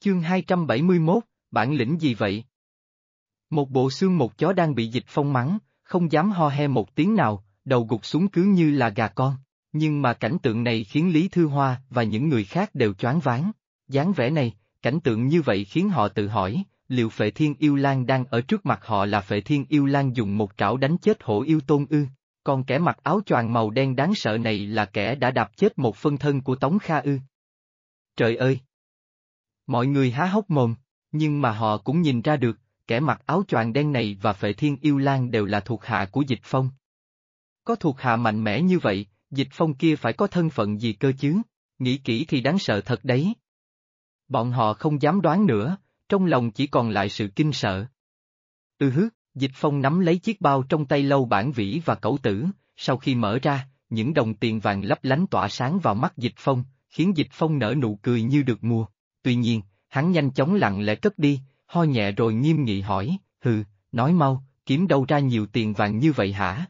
Chương 271, bản lĩnh gì vậy? Một bộ xương một chó đang bị Dịch Phong mắng, không dám ho he một tiếng nào, đầu gục xuống cứ như là gà con. Nhưng mà cảnh tượng này khiến Lý Thư Hoa và những người khác đều choáng váng. Dáng vẻ này, cảnh tượng như vậy khiến họ tự hỏi, liệu Phệ Thiên Yêu Lang đang ở trước mặt họ là Phệ Thiên Yêu Lang dùng một trảo đánh chết Hổ Yêu Tôn ư? Còn kẻ mặc áo choàng màu đen đáng sợ này là kẻ đã đạp chết một phân thân của Tống Kha ư? Trời ơi! Mọi người há hốc mồm, nhưng mà họ cũng nhìn ra được, kẻ mặc áo choàng đen này và Phệ Thiên Yêu Lang đều là thuộc hạ của Dịch Phong. Có thuộc hạ mạnh mẽ như vậy, Dịch Phong kia phải có thân phận gì cơ chứ? Nghĩ kỹ thì đáng sợ thật đấy. Bọn họ không dám đoán nữa, trong lòng chỉ còn lại sự kinh sợ. Dịch Phong nắm lấy chiếc bao trong tay Lâu Bản Vĩ và Cẩu Tử, sau khi mở ra, những đồng tiền vàng lấp lánh tỏa sáng vào mắt Dịch Phong, khiến Dịch Phong nở nụ cười như được mùa. Tuy nhiên, hắn nhanh chóng lặng lẽ cất đi, ho nhẹ rồi nghiêm nghị hỏi, nói mau, kiếm đâu ra nhiều tiền vàng như vậy hả?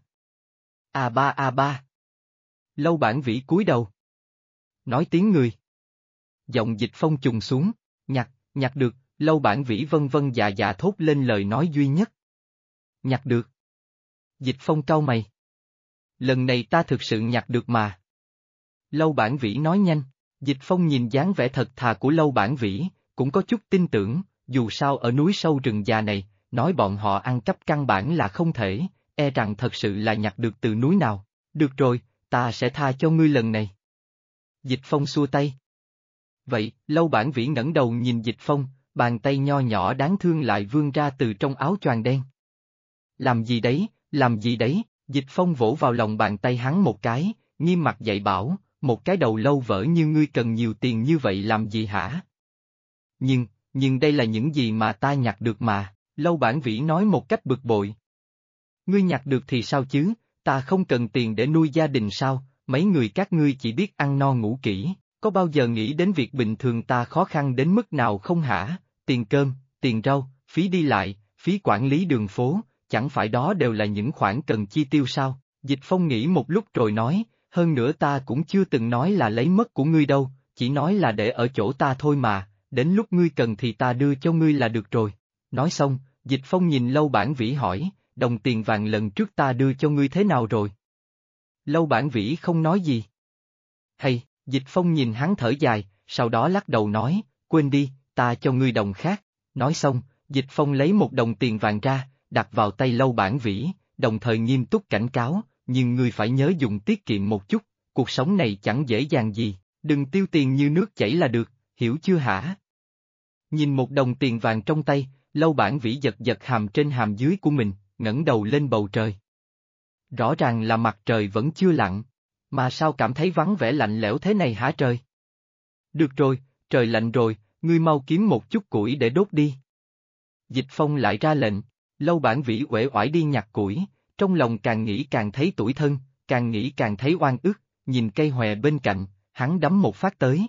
A ba. Lâu Bản Vĩ cúi đầu. Nói tiếng người. Giọng Dịch Phong trùng xuống, nhặt được, Lâu Bản Vĩ vân vân dạ thốt lên lời nói duy nhất. Nhặt được. Dịch Phong cau mày. Lần này ta thực sự nhặt được mà. Lâu Bản Vĩ nói nhanh, Dịch Phong nhìn dáng vẻ thật thà của Lâu Bản Vĩ, cũng có chút tin tưởng, dù sao ở núi sâu rừng già này, nói bọn họ ăn cắp căn bản là không thể, rằng thật sự là nhặt được từ núi nào. Được rồi, ta sẽ tha cho ngươi lần này. Dịch Phong xua tay. Vậy, Lâu Bản Vĩ ngẩng đầu nhìn Dịch Phong, bàn tay nho nhỏ đáng thương lại vươn ra từ trong áo choàng đen. Làm gì đấy, Dịch Phong vỗ vào lòng bàn tay hắn một cái, nghiêm mặt dạy bảo, một cái đầu lâu vỡ như ngươi cần nhiều tiền như vậy làm gì hả? Nhưng đây là những gì mà ta nhặt được mà, Lâu Bản Vĩ nói một cách bực bội. Ngươi nhặt được thì sao chứ, ta không cần tiền để nuôi gia đình sao, mấy người các ngươi chỉ biết ăn no ngủ kỹ, có bao giờ nghĩ đến việc bình thường ta khó khăn đến mức nào không hả? Tiền cơm, tiền rau, phí đi lại, phí quản lý đường phố, chẳng phải đó đều là những khoản cần chi tiêu sao? Dịch Phong nghĩ một lúc rồi nói, hơn nữa ta cũng chưa từng nói là lấy mất của ngươi đâu, chỉ nói là để ở chỗ ta thôi mà, đến lúc ngươi cần thì ta đưa cho ngươi là được rồi. Nói xong, Dịch Phong nhìn Lâu Bản Vĩ hỏi, đồng tiền vàng lần trước ta đưa cho ngươi thế nào rồi? Lâu Bản Vĩ không nói gì. Hay, Dịch Phong nhìn hắn thở dài, sau đó lắc đầu nói, quên đi, ta cho ngươi đồng khác. Nói xong, Dịch Phong lấy một đồng tiền vàng ra, đặt vào tay Lâu Bản Vĩ, đồng thời nghiêm túc cảnh cáo, nhưng ngươi phải nhớ dùng tiết kiệm một chút, cuộc sống này chẳng dễ dàng gì, đừng tiêu tiền như nước chảy là được, hiểu chưa hả? Nhìn một đồng tiền vàng trong tay, Lâu Bản Vĩ giật hàm trên hàm dưới của mình, ngẩng đầu lên bầu trời. Rõ ràng là mặt trời vẫn chưa lặn, mà sao cảm thấy vắng vẻ lạnh lẽo thế này hả trời? Được rồi, trời lạnh rồi, ngươi mau kiếm một chút củi để đốt đi. Dịch Phong lại ra lệnh, Lâu Bản Vĩ uể oải đi nhặt củi, trong lòng càng nghĩ càng thấy tủi thân, càng nghĩ càng thấy oan ức, nhìn cây hòe bên cạnh, hắn đấm một phát tới.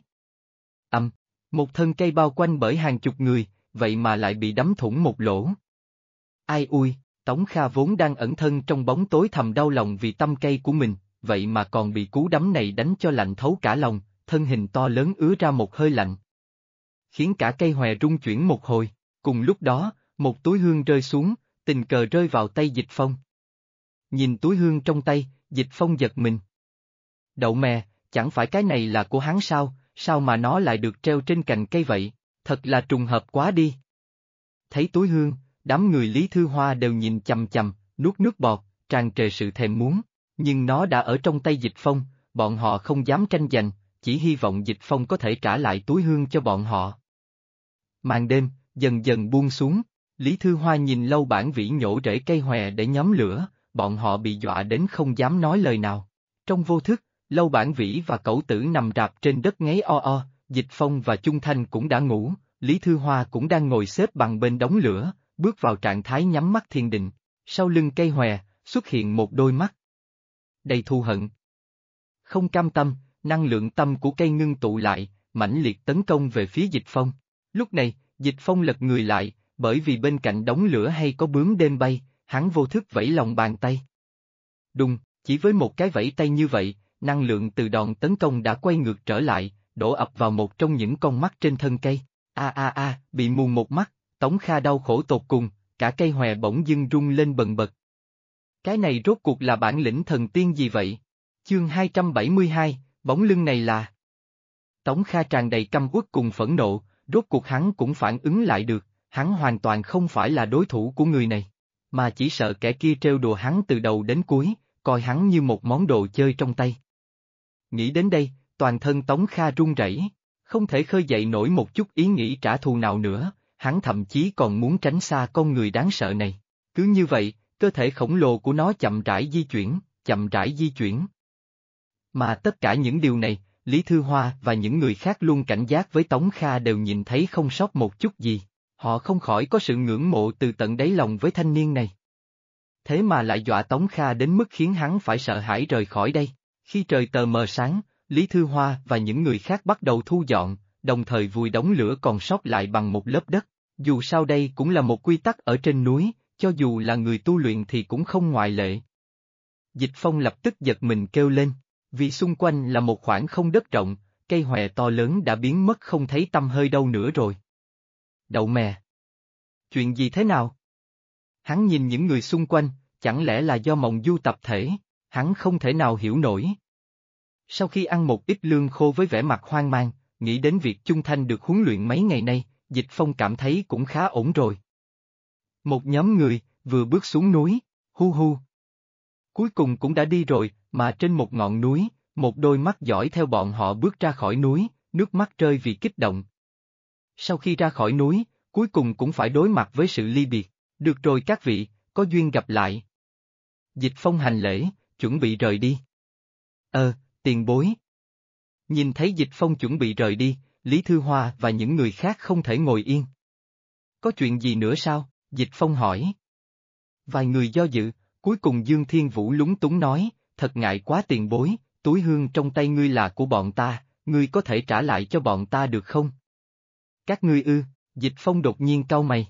Một thân cây bao quanh bởi hàng chục người, vậy mà lại bị đấm thủng một lỗ. Ai ui, Tống Kha vốn đang ẩn thân trong bóng tối thầm đau lòng vì tâm cây của mình, vậy mà còn bị cú đấm này đánh cho lạnh thấu cả lòng, thân hình to lớn ứa ra một hơi lạnh. Khiến cả cây hòe rung chuyển một hồi, cùng lúc đó, một túi hương rơi xuống, tình cờ rơi vào tay Dịch Phong. Nhìn túi hương trong tay, Dịch Phong giật mình. Đậu mè, chẳng phải cái này là của hắn sao mà nó lại được treo trên cành cây vậy, thật là trùng hợp quá đi. Thấy túi hương, đám người Lý Thư Hoa đều nhìn chằm chằm, nuốt nước bọt, tràn trề sự thèm muốn, nhưng nó đã ở trong tay Dịch Phong, bọn họ không dám tranh giành, chỉ hy vọng Dịch Phong có thể trả lại túi hương cho bọn họ. Màn đêm, dần dần buông xuống, Lý Thư Hoa nhìn Lâu Bản Vĩ nhổ rễ cây hòe để nhóm lửa, bọn họ bị dọa đến không dám nói lời nào. Trong vô thức, Lâu Bản Vĩ và Cẩu Tử nằm rạp trên đất ngáy o, Dịch Phong và Chung Thanh cũng đã ngủ, Lý Thư Hoa cũng đang ngồi xếp bằng bên đống lửa, bước vào trạng thái nhắm mắt thiền định, sau lưng cây hòe, xuất hiện một đôi mắt đầy thù hận. Không cam tâm, năng lượng tâm của cây ngưng tụ lại, mãnh liệt tấn công về phía Dịch Phong. Lúc này, Dịch Phong lật người lại, bởi vì bên cạnh đống lửa hay có bướm đêm bay, hắn vô thức vẫy lòng bàn tay. Đùng, chỉ với một cái vẫy tay như vậy, năng lượng từ đòn tấn công đã quay ngược trở lại, đổ ập vào một trong những con mắt trên thân cây. Bị mù một mắt, Tống Kha đau khổ tột cùng, cả cây hòe bỗng dưng rung lên bần bật. Cái này rốt cuộc là bản lĩnh thần tiên gì vậy? Chương 272, bóng lưng này là... Tống Kha tràn đầy căm uất cùng phẫn nộ, rốt cuộc hắn cũng phản ứng lại được, hắn hoàn toàn không phải là đối thủ của người này, mà chỉ sợ kẻ kia trêu đùa hắn từ đầu đến cuối, coi hắn như một món đồ chơi trong tay. Nghĩ đến đây, toàn thân Tống Kha run rẩy, không thể khơi dậy nổi một chút ý nghĩ trả thù nào nữa, hắn thậm chí còn muốn tránh xa con người đáng sợ này. Cứ như vậy, cơ thể khổng lồ của nó chậm rãi di chuyển, chậm rãi di chuyển. Mà tất cả những điều này, Lý Thư Hoa và những người khác luôn cảnh giác với Tống Kha đều nhìn thấy không sót một chút gì, họ không khỏi có sự ngưỡng mộ từ tận đáy lòng với thanh niên này. Thế mà lại dọa Tống Kha đến mức khiến hắn phải sợ hãi rời khỏi đây. Khi trời tờ mờ sáng, Lý Thư Hoa và những người khác bắt đầu thu dọn, đồng thời vùi đống lửa còn sót lại bằng một lớp đất. Dù sao đây cũng là một quy tắc ở trên núi, cho dù là người tu luyện thì cũng không ngoại lệ. Dịch Phong lập tức giật mình kêu lên, vì xung quanh là một khoảng không đất rộng, cây hòe to lớn đã biến mất không thấy tăm hơi đâu nữa rồi. Đậu mè! Chuyện gì thế nào? Hắn nhìn những người xung quanh, chẳng lẽ là do mộng du tập thể, hắn không thể nào hiểu nổi. Sau khi ăn một ít lương khô với vẻ mặt hoang mang, nghĩ đến việc Chung Thanh được huấn luyện mấy ngày nay, Dịch Phong cảm thấy cũng khá ổn rồi. Một nhóm người, vừa bước xuống núi, hu hu. Cuối cùng cũng đã đi rồi, mà trên một ngọn núi, một đôi mắt dõi theo bọn họ bước ra khỏi núi, nước mắt rơi vì kích động. Sau khi ra khỏi núi, cuối cùng cũng phải đối mặt với sự ly biệt. Được rồi các vị, có duyên gặp lại. Dịch Phong hành lễ, chuẩn bị rời đi. Tiền bối. Nhìn thấy Dịch Phong chuẩn bị rời đi, Lý Thư Hoa và những người khác không thể ngồi yên. Có chuyện gì nữa sao? Dịch Phong hỏi. Vài người do dự, cuối cùng Dương Thiên Vũ lúng túng nói, thật ngại quá tiền bối, túi hương trong tay ngươi là của bọn ta, ngươi có thể trả lại cho bọn ta được không? Các ngươi ư? Dịch Phong đột nhiên cau mày.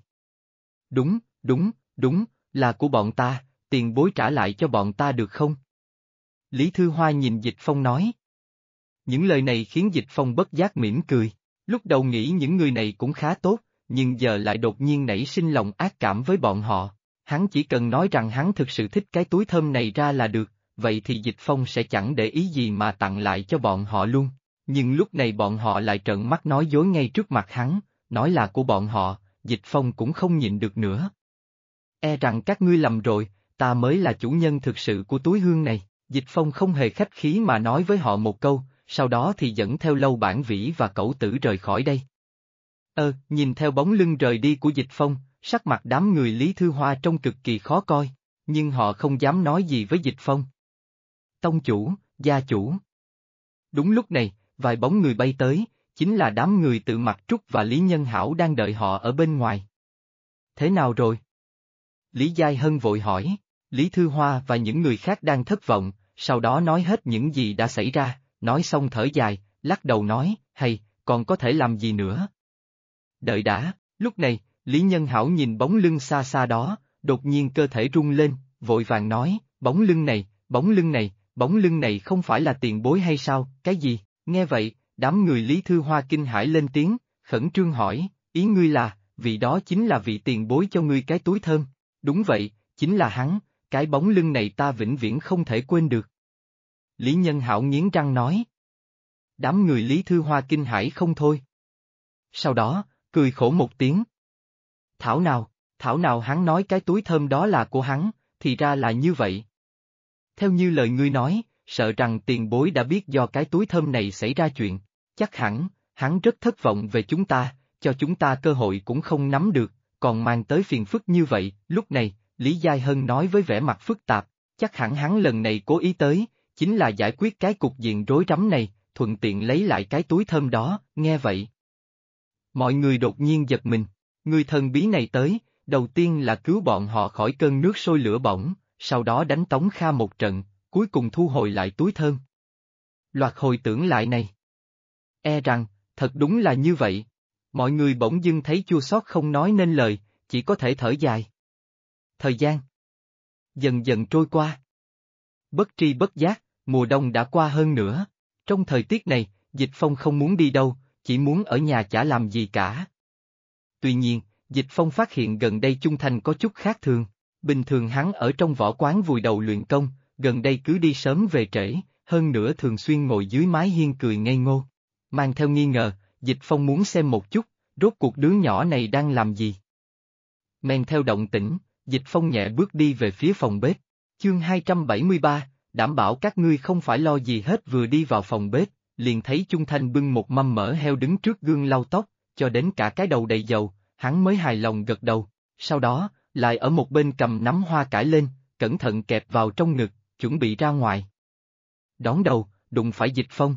Đúng, là của bọn ta, tiền bối trả lại cho bọn ta được không? Lý Thư Hoa nhìn Dịch Phong nói. Những lời này khiến Dịch Phong bất giác mỉm cười, lúc đầu nghĩ những người này cũng khá tốt, nhưng giờ lại đột nhiên nảy sinh lòng ác cảm với bọn họ. Hắn chỉ cần nói rằng hắn thực sự thích cái túi thơm này ra là được, vậy thì Dịch Phong sẽ chẳng để ý gì mà tặng lại cho bọn họ luôn. Nhưng lúc này bọn họ lại trợn mắt nói dối ngay trước mặt hắn, nói là của bọn họ, Dịch Phong cũng không nhịn được nữa. E rằng các ngươi lầm rồi, ta mới là chủ nhân thực sự của túi hương này. Dịch Phong không hề khách khí mà nói với họ một câu, sau đó thì dẫn theo Lâu Bản Vĩ và Cẩu Tử rời khỏi đây. Nhìn theo bóng lưng rời đi của Dịch Phong, sắc mặt đám người Lý Thư Hoa trông cực kỳ khó coi, nhưng họ không dám nói gì với Dịch Phong. Tông chủ, gia chủ. Đúng lúc này, vài bóng người bay tới, chính là đám người Tự Mặc Trúc và Lý Nhân Hảo đang đợi họ ở bên ngoài. Thế nào rồi? Lý Giai Hân vội hỏi. Lý Thư Hoa và những người khác đang thất vọng, sau đó nói hết những gì đã xảy ra, nói xong thở dài, lắc đầu nói, hay, còn có thể làm gì nữa? Đợi đã, lúc này, Lý Nhân Hảo nhìn bóng lưng xa xa đó, đột nhiên cơ thể rung lên, vội vàng nói, bóng lưng này không phải là tiền bối hay sao, cái gì? Nghe vậy, đám người Lý Thư Hoa kinh hãi lên tiếng, khẩn trương hỏi, ý ngươi là, vị đó chính là vị tiền bối cho ngươi cái túi thơm. Đúng vậy, chính là hắn. Cái bóng lưng này ta vĩnh viễn không thể quên được. Lý Nhân Hảo nghiến răng nói. Đám người Lý Thư Hoa kinh hãi không thôi. Sau đó, cười khổ một tiếng. Thảo nào hắn nói cái túi thơm đó là của hắn, thì ra là như vậy. Theo như lời ngươi nói, sợ rằng tiền bối đã biết do cái túi thơm này xảy ra chuyện, chắc hẳn, hắn rất thất vọng về chúng ta, cho chúng ta cơ hội cũng không nắm được, còn mang tới phiền phức như vậy. Lúc này, Lý Giai Hân nói với vẻ mặt phức tạp, chắc hẳn hắn lần này cố ý tới, chính là giải quyết cái cục diện rối rắm này, thuận tiện lấy lại cái túi thơm đó. Nghe vậy. Mọi người đột nhiên giật mình, người thần bí này tới, đầu tiên là cứu bọn họ khỏi cơn nước sôi lửa bỏng, sau đó đánh Tống Kha một trận, cuối cùng thu hồi lại túi thơm. Loạt hồi tưởng lại này. E rằng, thật đúng là như vậy. Mọi người bỗng dưng thấy chua xót không nói nên lời, chỉ có thể thở dài. Thời gian dần dần trôi qua. Bất tri bất giác, mùa đông đã qua hơn nữa. Trong thời tiết này, Dịch Phong không muốn đi đâu, chỉ muốn ở nhà chả làm gì cả. Tuy nhiên, Dịch Phong phát hiện gần đây Chung Thanh có chút khác thường. Bình thường hắn ở trong võ quán vùi đầu luyện công, gần đây cứ đi sớm về trễ, hơn nữa thường xuyên ngồi dưới mái hiên cười ngây ngô. Mang theo nghi ngờ, Dịch Phong muốn xem một chút, rốt cuộc đứa nhỏ này đang làm gì. Men theo động tĩnh, Dịch Phong nhẹ bước đi về phía phòng bếp. Chương 273, đảm bảo các ngươi không phải lo gì hết. Vừa đi vào phòng bếp, liền thấy Chung Thanh bưng một mâm mỡ heo đứng trước gương lau tóc, cho đến cả cái đầu đầy dầu, hắn mới hài lòng gật đầu, sau đó, lại ở một bên cầm nắm hoa cải lên, cẩn thận kẹp vào trong ngực, chuẩn bị ra ngoài. Đón đầu, đụng phải Dịch Phong.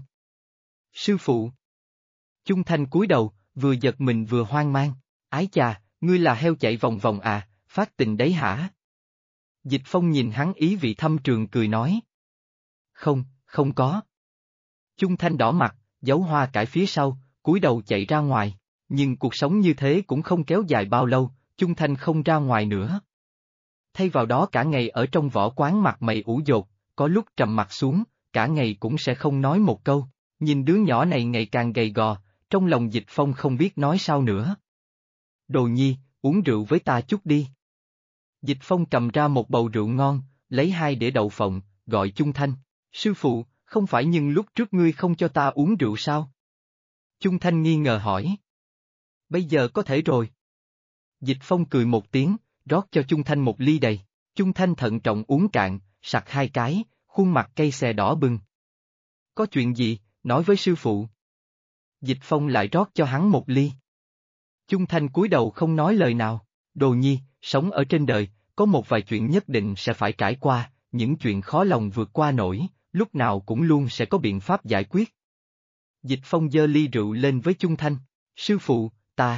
Sư phụ. Chung Thanh cúi đầu, vừa giật mình vừa hoang mang, ái chà, ngươi là heo chạy vòng vòng à, phát tình đấy hả? Dịch Phong nhìn hắn ý vị thâm trường cười nói. Không, không có. Chung Thanh đỏ mặt, giấu hoa cải phía sau, cúi đầu chạy ra ngoài, nhưng cuộc sống như thế cũng không kéo dài bao lâu, Chung Thanh không ra ngoài nữa. Thay vào đó cả ngày ở trong võ quán mặt mày ủ dột, có lúc trầm mặt xuống, cả ngày cũng sẽ không nói một câu, nhìn đứa nhỏ này ngày càng gầy gò, trong lòng Dịch Phong không biết nói sao nữa. Đồ nhi, uống rượu với ta chút đi. Dịch Phong cầm ra một bầu rượu ngon, lấy 2 đĩa đậu phộng, gọi Chung Thanh, sư phụ, không phải nhưng lúc trước ngươi không cho ta uống rượu sao? Chung Thanh nghi ngờ hỏi. Bây giờ có thể rồi. Dịch Phong cười một tiếng, rót cho Chung Thanh một ly đầy, Chung Thanh thận trọng uống cạn, sặc 2 cái, khuôn mặt cây xè đỏ bừng. Có chuyện gì, nói với sư phụ. Dịch Phong lại rót cho hắn một ly. Chung Thanh cúi đầu không nói lời nào, đồ nhi, sống ở trên đời, có một vài chuyện nhất định sẽ phải trải qua, những chuyện khó lòng vượt qua nổi, lúc nào cũng luôn sẽ có biện pháp giải quyết. Dịch Phong giơ ly rượu lên với Chung Thanh, sư phụ,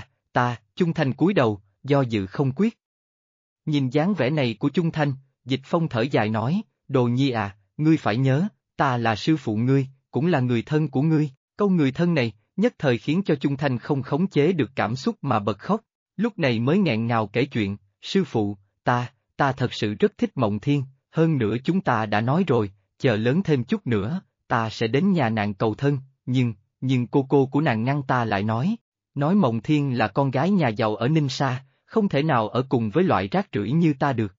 Chung Thanh cúi đầu, do dự không quyết. Nhìn dáng vẻ này của Chung Thanh, Dịch Phong thở dài nói, đồ nhi à, ngươi phải nhớ, ta là sư phụ ngươi, cũng là người thân của ngươi, câu người thân này, nhất thời khiến cho Chung Thanh không khống chế được cảm xúc mà bật khóc, lúc này mới nghẹn ngào kể chuyện, sư phụ, ta thật sự rất thích Mộng Thiên, hơn nữa chúng ta đã nói rồi, chờ lớn thêm chút nữa, ta sẽ đến nhà nàng cầu thân, nhưng cô của nàng ngăn ta lại nói Mộng Thiên là con gái nhà giàu ở Ninh Sa, không thể nào ở cùng với loại rác rưởi như ta được.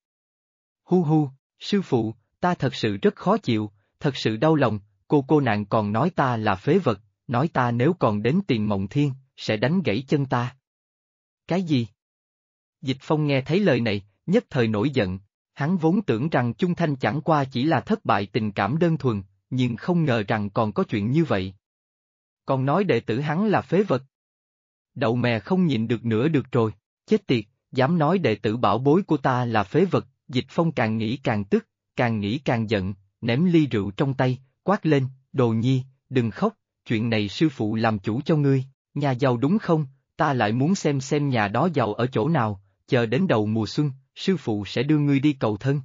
Hu, sư phụ, ta thật sự rất khó chịu, thật sự đau lòng, cô nàng còn nói ta là phế vật, nói ta nếu còn đến tìm Mộng Thiên, sẽ đánh gãy chân ta. Cái gì? Dịch Phong nghe thấy lời này, nhất thời nổi giận, hắn vốn tưởng rằng Chung Thanh chẳng qua chỉ là thất bại tình cảm đơn thuần, nhưng không ngờ rằng còn có chuyện như vậy. Còn nói đệ tử hắn là phế vật. Đậu mè không nhịn được nữa được rồi, chết tiệt, dám nói đệ tử bảo bối của ta là phế vật, Dịch Phong càng nghĩ càng tức, càng nghĩ càng giận, ném ly rượu trong tay, quát lên, đồ nhi, đừng khóc, chuyện này sư phụ làm chủ cho ngươi, nhà giàu đúng không, ta lại muốn xem nhà đó giàu ở chỗ nào, chờ đến đầu mùa xuân, sư phụ sẽ đưa ngươi đi cầu thân.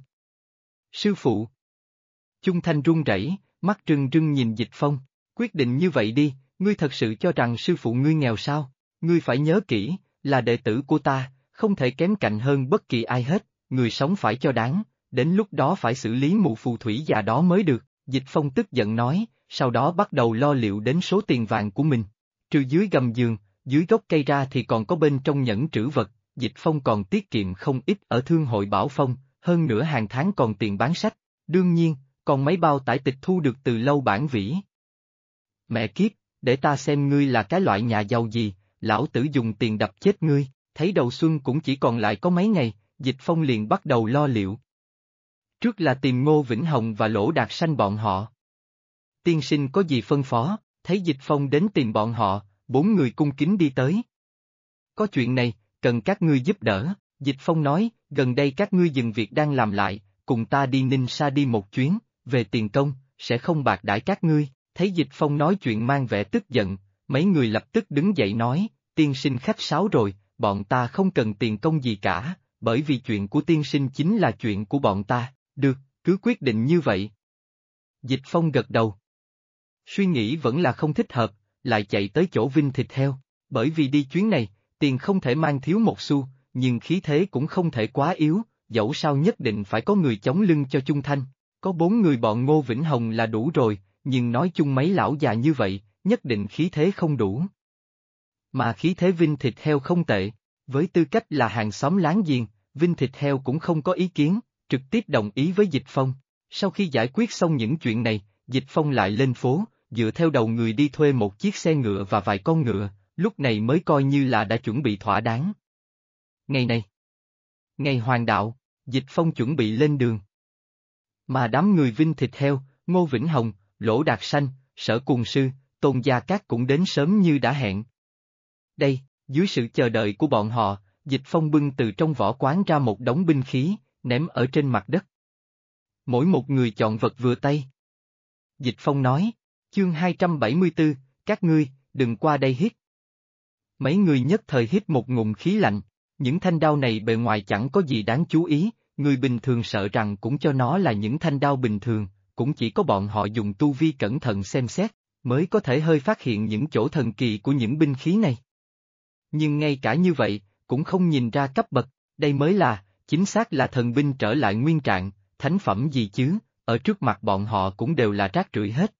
Sư phụ. Chung Thanh run rẩy, mắt rưng rưng nhìn Dịch Phong, quyết định như vậy đi, ngươi thật sự cho rằng sư phụ ngươi nghèo sao, ngươi phải nhớ kỹ, là đệ tử của ta, không thể kém cạnh hơn bất kỳ ai hết, người sống phải cho đáng, đến lúc đó phải xử lý mụ phù thủy già đó mới được, Dịch Phong tức giận nói, sau đó bắt đầu lo liệu đến số tiền vàng của mình, trừ dưới gầm giường, dưới gốc cây ra thì còn có bên trong nhẫn trữ vật, Dịch Phong còn tiết kiệm không ít ở thương hội Bảo Phong, hơn nữa hàng tháng còn tiền bán sách, đương nhiên, còn mấy bao tải tịch thu được từ Lâu Bản Vĩ. Mẹ kiếp, để ta xem ngươi là cái loại nhà giàu gì, lão tử dùng tiền đập chết ngươi, thấy đầu xuân cũng chỉ còn lại có mấy ngày, Dịch Phong liền bắt đầu lo liệu. Trước là tìm Ngô Vĩnh Hồng và Lỗ Đạt Sanh bọn họ. Tiên sinh có gì phân phó, thấy Dịch Phong đến tìm bọn họ, 4 người cung kính đi tới. Có chuyện này, cần các ngươi giúp đỡ, Dịch Phong nói, gần đây các ngươi dừng việc đang làm lại, cùng ta đi Ninh Sa đi một chuyến, về tiền công, sẽ không bạc đãi các ngươi, thấy Dịch Phong nói chuyện mang vẻ tức giận, mấy người lập tức đứng dậy nói, tiên sinh khách sáo rồi, bọn ta không cần tiền công gì cả, bởi vì chuyện của tiên sinh chính là chuyện của bọn ta, được, cứ quyết định như vậy. Dịch Phong gật đầu. Suy nghĩ vẫn là không thích hợp, lại chạy tới chỗ Vinh thịt heo, bởi vì đi chuyến này, tiền không thể mang thiếu một xu, nhưng khí thế cũng không thể quá yếu, dẫu sao nhất định phải có người chống lưng cho Chung Thanh, có 4 người bọn Ngô Vĩnh Hồng là đủ rồi, nhưng nói chung mấy lão già như vậy, nhất định khí thế không đủ. Mà khí thế Vinh thịt heo không tệ, Với tư cách là hàng xóm láng giềng, Vinh Thịt Heo cũng không có ý kiến, trực tiếp đồng ý với Dịch Phong. Sau khi giải quyết xong những chuyện này, Dịch Phong lại lên phố, dựa theo đầu người đi thuê một chiếc xe ngựa và vài con ngựa, lúc này mới coi như là đã chuẩn bị thỏa đáng. Ngày này, ngày hoàng đạo, Dịch Phong chuẩn bị lên đường. Mà đám người Vinh Thịt Heo, Ngô Vĩnh Hồng, Lỗ Đạt Sanh, Sở Cuồng Sư, Tôn Gia Cát cũng đến sớm như đã hẹn. Đây, dưới sự chờ đợi của bọn họ, Dịch Phong bưng từ trong vỏ quán ra một đống binh khí, ném ở trên mặt đất. Mỗi một người chọn vật vừa tay. Dịch Phong nói, chương 274, các ngươi, đừng qua đây hít. Mấy người nhất thời hít một ngụm khí lạnh, những thanh đao này bề ngoài chẳng có gì đáng chú ý, người bình thường sợ rằng cũng cho nó là những thanh đao bình thường, cũng chỉ có bọn họ dùng tu vi cẩn thận xem xét, mới có thể hơi phát hiện những chỗ thần kỳ của những binh khí này. Nhưng ngay cả như vậy, cũng không nhìn ra cấp bậc, đây mới là, chính xác là thần binh trở lại nguyên trạng, thánh phẩm gì chứ, ở trước mặt bọn họ cũng đều là rác rưởi hết.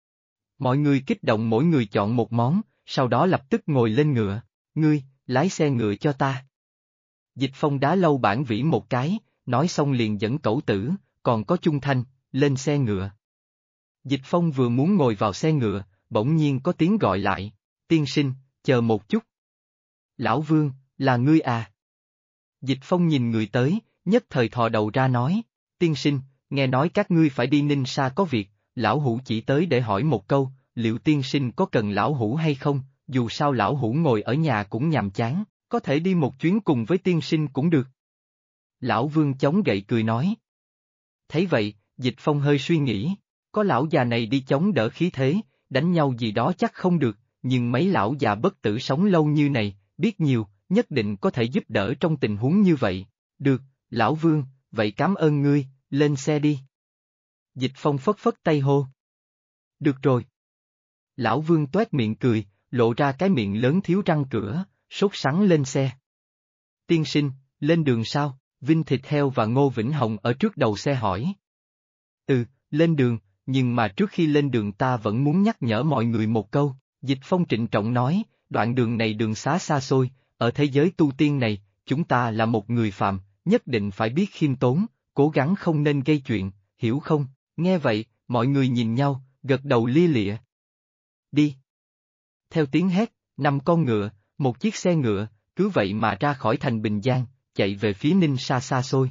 Mọi người kích động mỗi người chọn một món, sau đó lập tức ngồi lên ngựa, ngươi, lái xe ngựa cho ta. Dịch Phong đá lâu bản vĩ một cái, nói xong liền dẫn Cẩu Tử, còn có Chung Thanh, lên xe ngựa. Dịch Phong vừa muốn ngồi vào xe ngựa, bỗng nhiên có tiếng gọi lại, tiên sinh, chờ một chút. Lão Vương, là ngươi à? Dịch Phong nhìn người tới, nhất thời thò đầu ra nói, tiên sinh, nghe nói các ngươi phải đi Ninh Sa có việc, lão hủ chỉ tới để hỏi một câu, liệu tiên sinh có cần lão hủ hay không, dù sao lão hủ ngồi ở nhà cũng nhàm chán, có thể đi một chuyến cùng với tiên sinh cũng được. Lão Vương chống gậy cười nói. Thấy vậy, Dịch Phong hơi suy nghĩ, có lão già này đi chống đỡ khí thế, đánh nhau gì đó chắc không được, nhưng mấy lão già bất tử sống lâu như này, biết nhiều, nhất định có thể giúp đỡ trong tình huống như vậy. Được, lão Vương, vậy cảm ơn ngươi, lên xe đi. Dịch Phong phất phất tay hô. Được rồi. Lão Vương toét miệng cười, lộ ra cái miệng lớn thiếu răng cửa, sốt sắng lên xe. Tiên sinh, lên đường sao? Vinh Thịt Heo và Ngô Vĩnh Hồng ở trước đầu xe hỏi. Lên đường, nhưng mà trước khi lên đường ta vẫn muốn nhắc nhở mọi người một câu, Dịch Phong trịnh trọng nói, đoạn đường này đường xá xa xôi, ở thế giới tu tiên này, chúng ta là một người phàm, nhất định phải biết khiêm tốn, cố gắng không nên gây chuyện, hiểu không? Nghe vậy, mọi người nhìn nhau, gật đầu lia lịa. Đi. Theo tiếng hét, 5 con ngựa, một chiếc xe ngựa, cứ vậy mà ra khỏi thành Bình Giang, chạy về phía Ninh Sa xa xôi.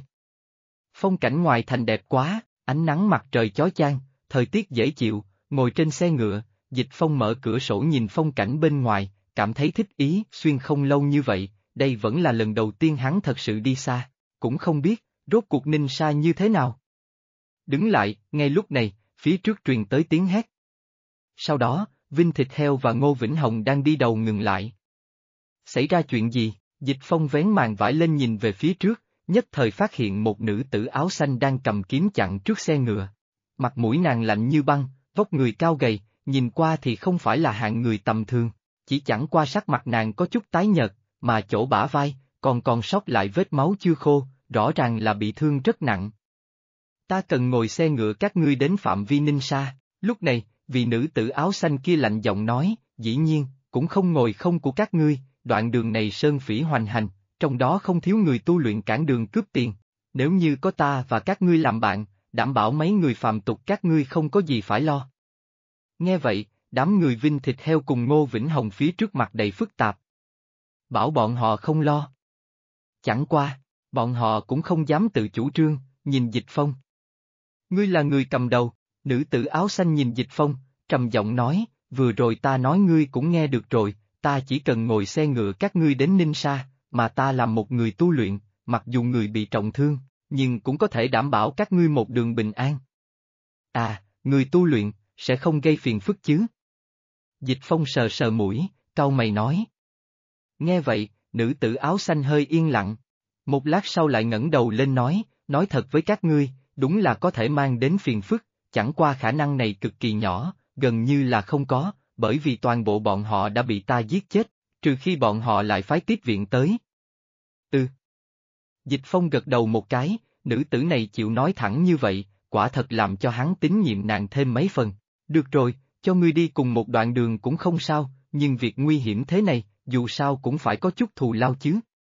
Phong cảnh ngoài thành đẹp quá, ánh nắng mặt trời chói chang, thời tiết dễ chịu, ngồi trên xe ngựa, Dịch Phong mở cửa sổ nhìn phong cảnh bên ngoài, cảm thấy thích ý, xuyên không lâu như vậy, đây vẫn là lần đầu tiên hắn thật sự đi xa, cũng không biết, rốt cuộc Ninh Sa như thế nào. Đứng lại, ngay lúc này, phía trước truyền tới tiếng hét. Sau đó, Vinh Thịt Heo và Ngô Vĩnh Hồng đang đi đầu ngừng lại. Xảy ra chuyện gì? Dịch Phong vén màn vải lên nhìn về phía trước, nhất thời phát hiện một nữ tử áo xanh đang cầm kiếm chặn trước xe ngựa. Mặt mũi nàng lạnh như băng, vóc người cao gầy, nhìn qua thì không phải là hạng người tầm thường, chỉ chẳng qua sắc mặt nàng có chút tái nhợt, mà chỗ bả vai, còn sót lại vết máu chưa khô, rõ ràng là bị thương rất nặng. Ta cần ngồi xe ngựa các ngươi đến phạm vi Ninh Sa. Lúc này, vị nữ tử áo xanh kia lạnh giọng nói, dĩ nhiên, cũng không ngồi không của các ngươi, đoạn đường này sơn phỉ hoành hành, trong đó không thiếu người tu luyện cản đường cướp tiền. Nếu như có ta và các ngươi làm bạn, đảm bảo mấy người phàm tục các ngươi không có gì phải lo. Nghe vậy, đám người Vinh Thịt Heo cùng Ngô Vĩnh Hồng phía trước mặt đầy phức tạp. Bảo bọn họ không lo. Chẳng qua, bọn họ cũng không dám tự chủ trương, nhìn Dịch Phong. Ngươi là người cầm đầu, nữ tử áo xanh nhìn Dịch Phong, trầm giọng nói, vừa rồi ta nói ngươi cũng nghe được rồi, ta chỉ cần ngồi xe ngựa các ngươi đến Ninh Sa, mà ta làm một người tu luyện, mặc dù người bị trọng thương, nhưng cũng có thể đảm bảo các ngươi một đường bình an. À, người tu luyện, sẽ không gây phiền phức chứ? Dịch Phong sờ sờ mũi, cau mày nói. Nghe vậy, nữ tử áo xanh hơi yên lặng. Một lát sau lại ngẩng đầu lên nói thật với các ngươi, đúng là có thể mang đến phiền phức, chẳng qua khả năng này cực kỳ nhỏ, gần như là không có, bởi vì toàn bộ bọn họ đã bị ta giết chết, trừ khi bọn họ lại phái tiếp viện tới. Dịch Phong gật đầu một cái, nữ tử này chịu nói thẳng như vậy, quả thật làm cho hắn tín nhiệm nàng thêm mấy phần. Được rồi, cho ngươi đi cùng một đoạn đường cũng không sao, nhưng việc nguy hiểm thế này, dù sao cũng phải có chút thù lao chứ.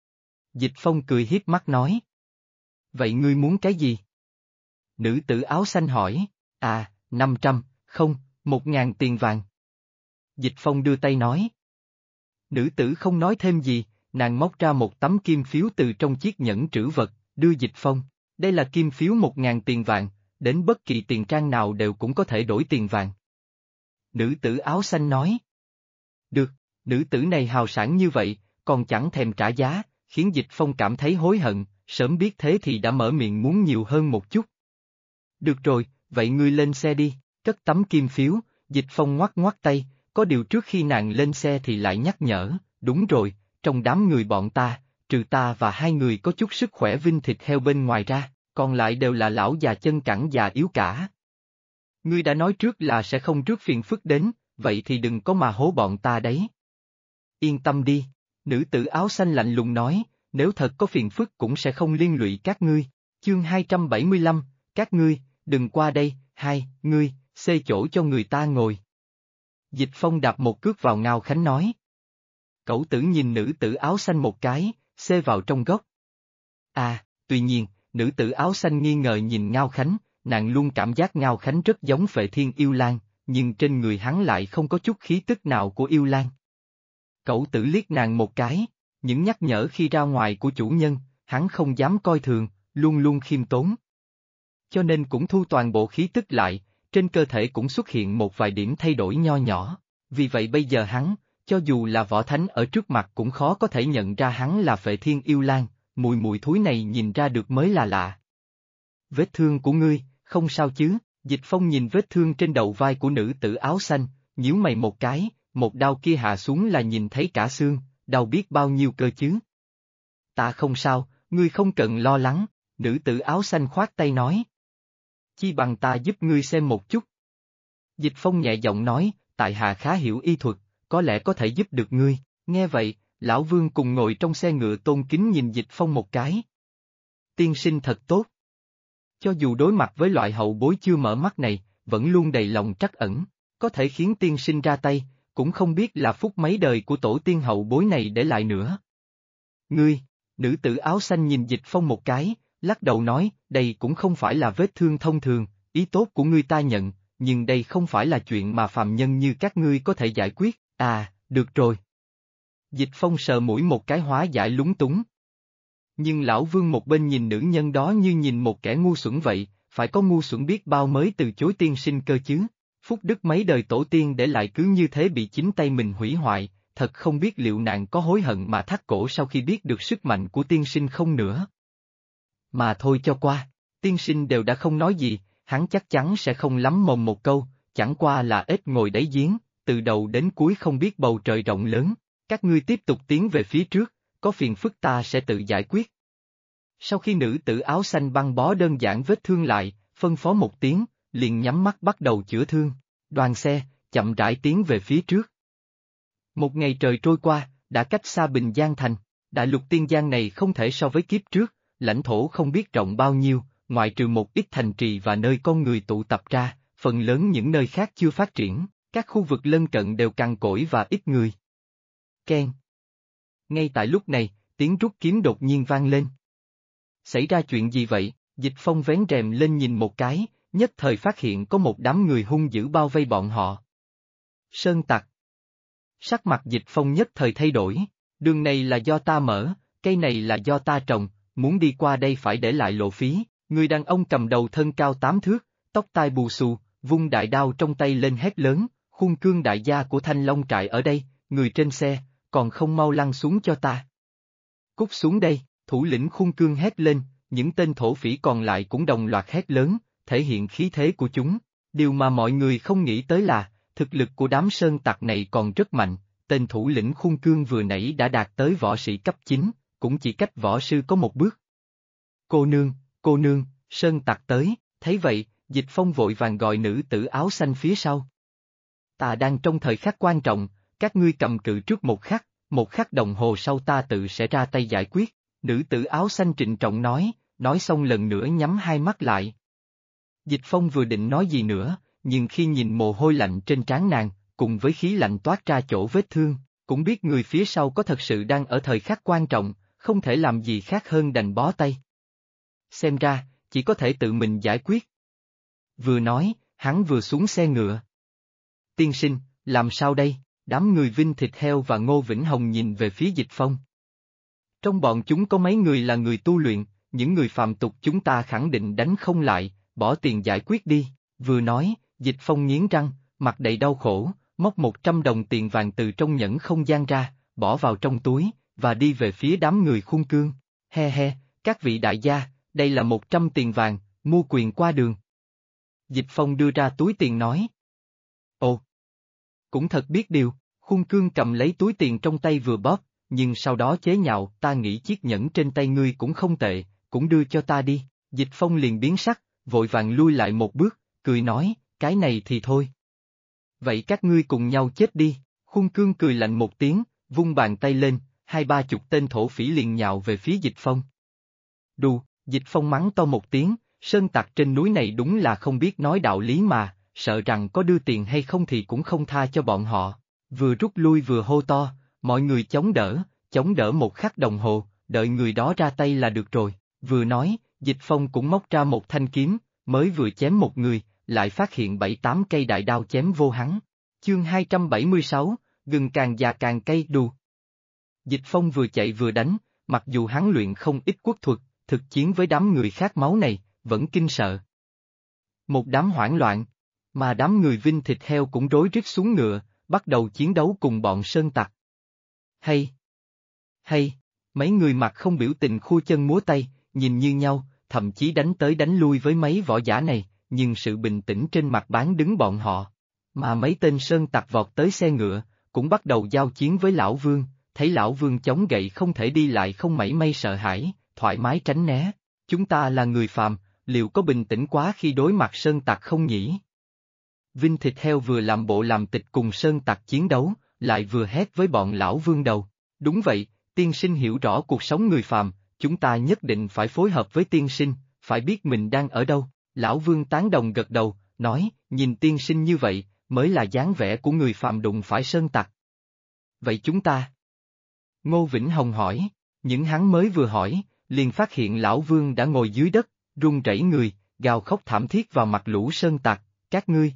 Dịch Phong cười hiếp mắt nói. Vậy ngươi muốn cái gì? Nữ tử áo xanh hỏi, 500, không, 1.000 tiền vàng. Dịch Phong đưa tay nói. Nữ tử không nói thêm gì, nàng móc ra một tấm kim phiếu từ trong chiếc nhẫn trữ vật, đưa Dịch Phong. Đây là kim phiếu 1.000 tiền vàng, đến bất kỳ tiền trang nào đều cũng có thể đổi tiền vàng. Nữ tử áo xanh nói. Được, nữ tử này hào sảng như vậy, còn chẳng thèm trả giá, khiến Dịch Phong cảm thấy hối hận, sớm biết thế thì đã mở miệng muốn nhiều hơn một chút. Được rồi, vậy ngươi lên xe đi, cất tấm kim phiếu, Dịch Phong ngoắc ngoắc tay, có điều trước khi nàng lên xe thì lại nhắc nhở, đúng rồi, trong đám người bọn ta, trừ ta và 2 người có chút sức khỏe vinh thịt heo bên ngoài ra, còn lại đều là lão già chân cẳng già yếu cả. Ngươi đã nói trước là sẽ không rước phiền phức đến, vậy thì đừng có mà hố bọn ta đấy. Yên tâm đi, nữ tử áo xanh lạnh lùng nói, nếu thật có phiền phức cũng sẽ không liên lụy các ngươi. Chương 275, các ngươi, đừng qua đây, ngươi, xê chỗ cho người ta ngồi. Dịch Phong đạp một cước vào Ngao Khánh nói. Cẩu tử nhìn nữ tử áo xanh một cái, xê vào trong góc. Tuy nhiên, nữ tử áo xanh nghi ngờ nhìn Ngao Khánh, nàng luôn cảm giác Ngao Khánh rất giống Phệ Thiên Yêu Lang, nhưng trên người hắn lại không có chút khí tức nào của yêu lang. Cẩu tử liếc nàng một cái, những nhắc nhở khi ra ngoài của chủ nhân, hắn không dám coi thường, luôn luôn khiêm tốn. Cho nên cũng thu toàn bộ khí tức lại, trên cơ thể cũng xuất hiện một vài điểm thay đổi nho nhỏ, vì vậy bây giờ hắn, cho dù là võ thánh ở trước mặt cũng khó có thể nhận ra hắn là Phệ Thiên Yêu Lang, mùi thúi này nhìn ra được mới là lạ. Vết thương của ngươi, không sao chứ? Dịch Phong nhìn vết thương trên đầu vai của nữ tử áo xanh, nhíu mày một cái, một đao kia hạ xuống là nhìn thấy cả xương, đau biết bao nhiêu cơ chứ. Ta không sao, ngươi không cần lo lắng, nữ tử áo xanh khoát tay nói. Chi bằng ta giúp ngươi xem một chút. Dịch Phong nhẹ giọng nói, tại hạ khá hiểu y thuật, có lẽ có thể giúp được ngươi, nghe vậy, lão Vương cùng ngồi trong xe ngựa tôn kính nhìn Dịch Phong một cái. Tiên sinh thật tốt. Cho dù đối mặt với loại hậu bối chưa mở mắt này, vẫn luôn đầy lòng trắc ẩn, có thể khiến tiên sinh ra tay, cũng không biết là phúc mấy đời của tổ tiên hậu bối này để lại nữa. Ngươi, nữ tử áo xanh nhìn Dịch Phong một cái, lắc đầu nói, đây cũng không phải là vết thương thông thường, ý tốt của ngươi ta nhận, nhưng đây không phải là chuyện mà phàm nhân như các ngươi có thể giải quyết, được rồi. Dịch Phong sờ mũi một cái hóa giải lúng túng. Nhưng lão Vương một bên nhìn nữ nhân đó như nhìn một kẻ ngu xuẩn vậy, phải có ngu xuẩn biết bao mới từ chối tiên sinh cơ chứ. Phúc đức mấy đời tổ tiên để lại cứ như thế bị chính tay mình hủy hoại, thật không biết liệu nàng có hối hận mà thắt cổ sau khi biết được sức mạnh của tiên sinh không nữa. Mà thôi cho qua, tiên sinh đều đã không nói gì, hắn chắc chắn sẽ không lắm mồm một câu, chẳng qua là ếch ngồi đáy giếng, từ đầu đến cuối không biết bầu trời rộng lớn, các ngươi tiếp tục tiến về phía trước, có phiền phức ta sẽ tự giải quyết. Sau khi nữ tử áo xanh băng bó đơn giản vết thương lại, phân phó một tiếng, liền nhắm mắt bắt đầu chữa thương, đoàn xe, chậm rãi tiến về phía trước. Một ngày trời trôi qua, đã cách xa Bình Giang Thành, đại lục Tiên Giang này không thể so với kiếp trước, lãnh thổ không biết rộng bao nhiêu, ngoại trừ một ít thành trì và nơi con người tụ tập ra, phần lớn những nơi khác chưa phát triển, các khu vực lân cận đều cằn cỗi và ít người. Keng. Ngay tại lúc này, tiếng rút kiếm đột nhiên vang lên. Xảy ra chuyện gì vậy? Dịch Phong vén rèm lên nhìn một cái, nhất thời phát hiện có một đám người hung dữ bao vây bọn họ. Sơn tặc. Sắc mặt Dịch Phong nhất thời thay đổi, đường này là do ta mở, cây này là do ta trồng, muốn đi qua đây phải để lại lộ phí. Người đàn ông cầm đầu thân cao 8 thước, tóc tai bù xù, vung đại đao trong tay lên hét lớn, Khuôn Cương đại gia của Thanh Long trại ở đây, người trên xe, còn không mau lăn xuống cho ta. Cút xuống đây, thủ lĩnh Khuôn Cương hét lên, những tên thổ phỉ còn lại cũng đồng loạt hét lớn, thể hiện khí thế của chúng. Điều mà mọi người không nghĩ tới là, thực lực của đám sơn tặc này còn rất mạnh, tên thủ lĩnh Khuôn Cương vừa nãy đã đạt tới võ sĩ cấp 9, cũng chỉ cách võ sư có một bước. Cô nương, sơn tặc tới, thấy vậy, Dịch Phong vội vàng gọi nữ tử áo xanh phía sau. Ta đang trong thời khắc quan trọng, các ngươi cầm cự trước một khắc đồng hồ sau ta tự sẽ ra tay giải quyết, nữ tử áo xanh trịnh trọng nói xong lần nữa nhắm hai mắt lại. Dịch Phong vừa định nói gì nữa, nhưng khi nhìn mồ hôi lạnh trên trán nàng, cùng với khí lạnh toát ra chỗ vết thương, cũng biết người phía sau có thật sự đang ở thời khắc quan trọng, không thể làm gì khác hơn đành bó tay. Xem ra, chỉ có thể tự mình giải quyết. Vừa nói, hắn vừa xuống xe ngựa. Tiên sinh, làm sao đây? Đám người Vinh Thịt Heo và Ngô Vĩnh Hồng nhìn về phía Dịch Phong. Trong bọn chúng có mấy người là người tu luyện, những người phàm tục chúng ta khẳng định đánh không lại, bỏ tiền giải quyết đi. Vừa nói, Dịch Phong nghiến răng, mặt đầy đau khổ, móc 100 đồng tiền vàng từ trong nhẫn không gian ra, bỏ vào trong túi, và đi về phía đám người Khung Cương. He he, các vị đại gia, đây là 100 tiền vàng, mua quyền qua đường. Dịch Phong đưa ra túi tiền nói. Ồ! Cũng thật biết điều, Khung Cương cầm lấy túi tiền trong tay vừa bóp, nhưng sau đó chế nhạo, ta nghĩ chiếc nhẫn trên tay ngươi cũng không tệ, cũng đưa cho ta đi. Dịch Phong liền biến sắc, vội vàng lui lại một bước, cười nói, cái này thì thôi. Vậy các ngươi cùng nhau chết đi. Khung Cương cười lạnh một tiếng, vung bàn tay lên, 20-30 tên thổ phỉ liền nhào về phía Dịch Phong. Đù, Dịch Phong mắng to một tiếng, sơn tặc trên núi này đúng là không biết nói đạo lý mà, sợ rằng có đưa tiền hay không thì cũng không tha cho bọn họ. Vừa rút lui vừa hô to, mọi người chống đỡ một khắc đồng hồ, đợi người đó ra tay là được rồi. Vừa nói, Dịch Phong cũng móc ra một thanh kiếm, mới vừa chém một người, lại phát hiện 7-8 cây đại đao chém vô hắn. Chương 276, gừng càng già càng cay đù. Dịch Phong vừa chạy vừa đánh, mặc dù hắn luyện không ít quốc thuật, thực chiến với đám người khát máu này, vẫn kinh sợ. Một đám hoảng loạn, mà đám người Vinh Thịt Heo cũng rối rít xuống ngựa, bắt đầu chiến đấu cùng bọn sơn tặc. Hay, mấy người mặt không biểu tình khua chân múa tay, nhìn như nhau, thậm chí đánh tới đánh lui với mấy võ giả này, nhưng sự bình tĩnh trên mặt bán đứng bọn họ. Mà mấy tên sơn tặc vọt tới xe ngựa, cũng bắt đầu giao chiến với Lão Vương, thấy Lão Vương chống gậy không thể đi lại không mảy may sợ hãi, thoải mái tránh né. Chúng ta là người phàm, liệu có bình tĩnh quá khi đối mặt sơn tặc không nhỉ? Vinh Thịt Heo vừa làm bộ làm tịch cùng sơn tặc chiến đấu, lại vừa hét với bọn Lão Vương đầu. Đúng vậy, tiên sinh hiểu rõ cuộc sống người phàm, chúng ta nhất định phải phối hợp với tiên sinh, phải biết mình đang ở đâu. Lão Vương tán đồng gật đầu, nói, nhìn tiên sinh như vậy, mới là dáng vẻ của người phàm đụng phải sơn tặc. Vậy chúng ta? Ngô Vĩnh Hồng hỏi, những hắn mới vừa hỏi, liền phát hiện Lão Vương đã ngồi dưới đất, run rẩy người, gào khóc thảm thiết vào mặt lũ sơn tặc, các ngươi,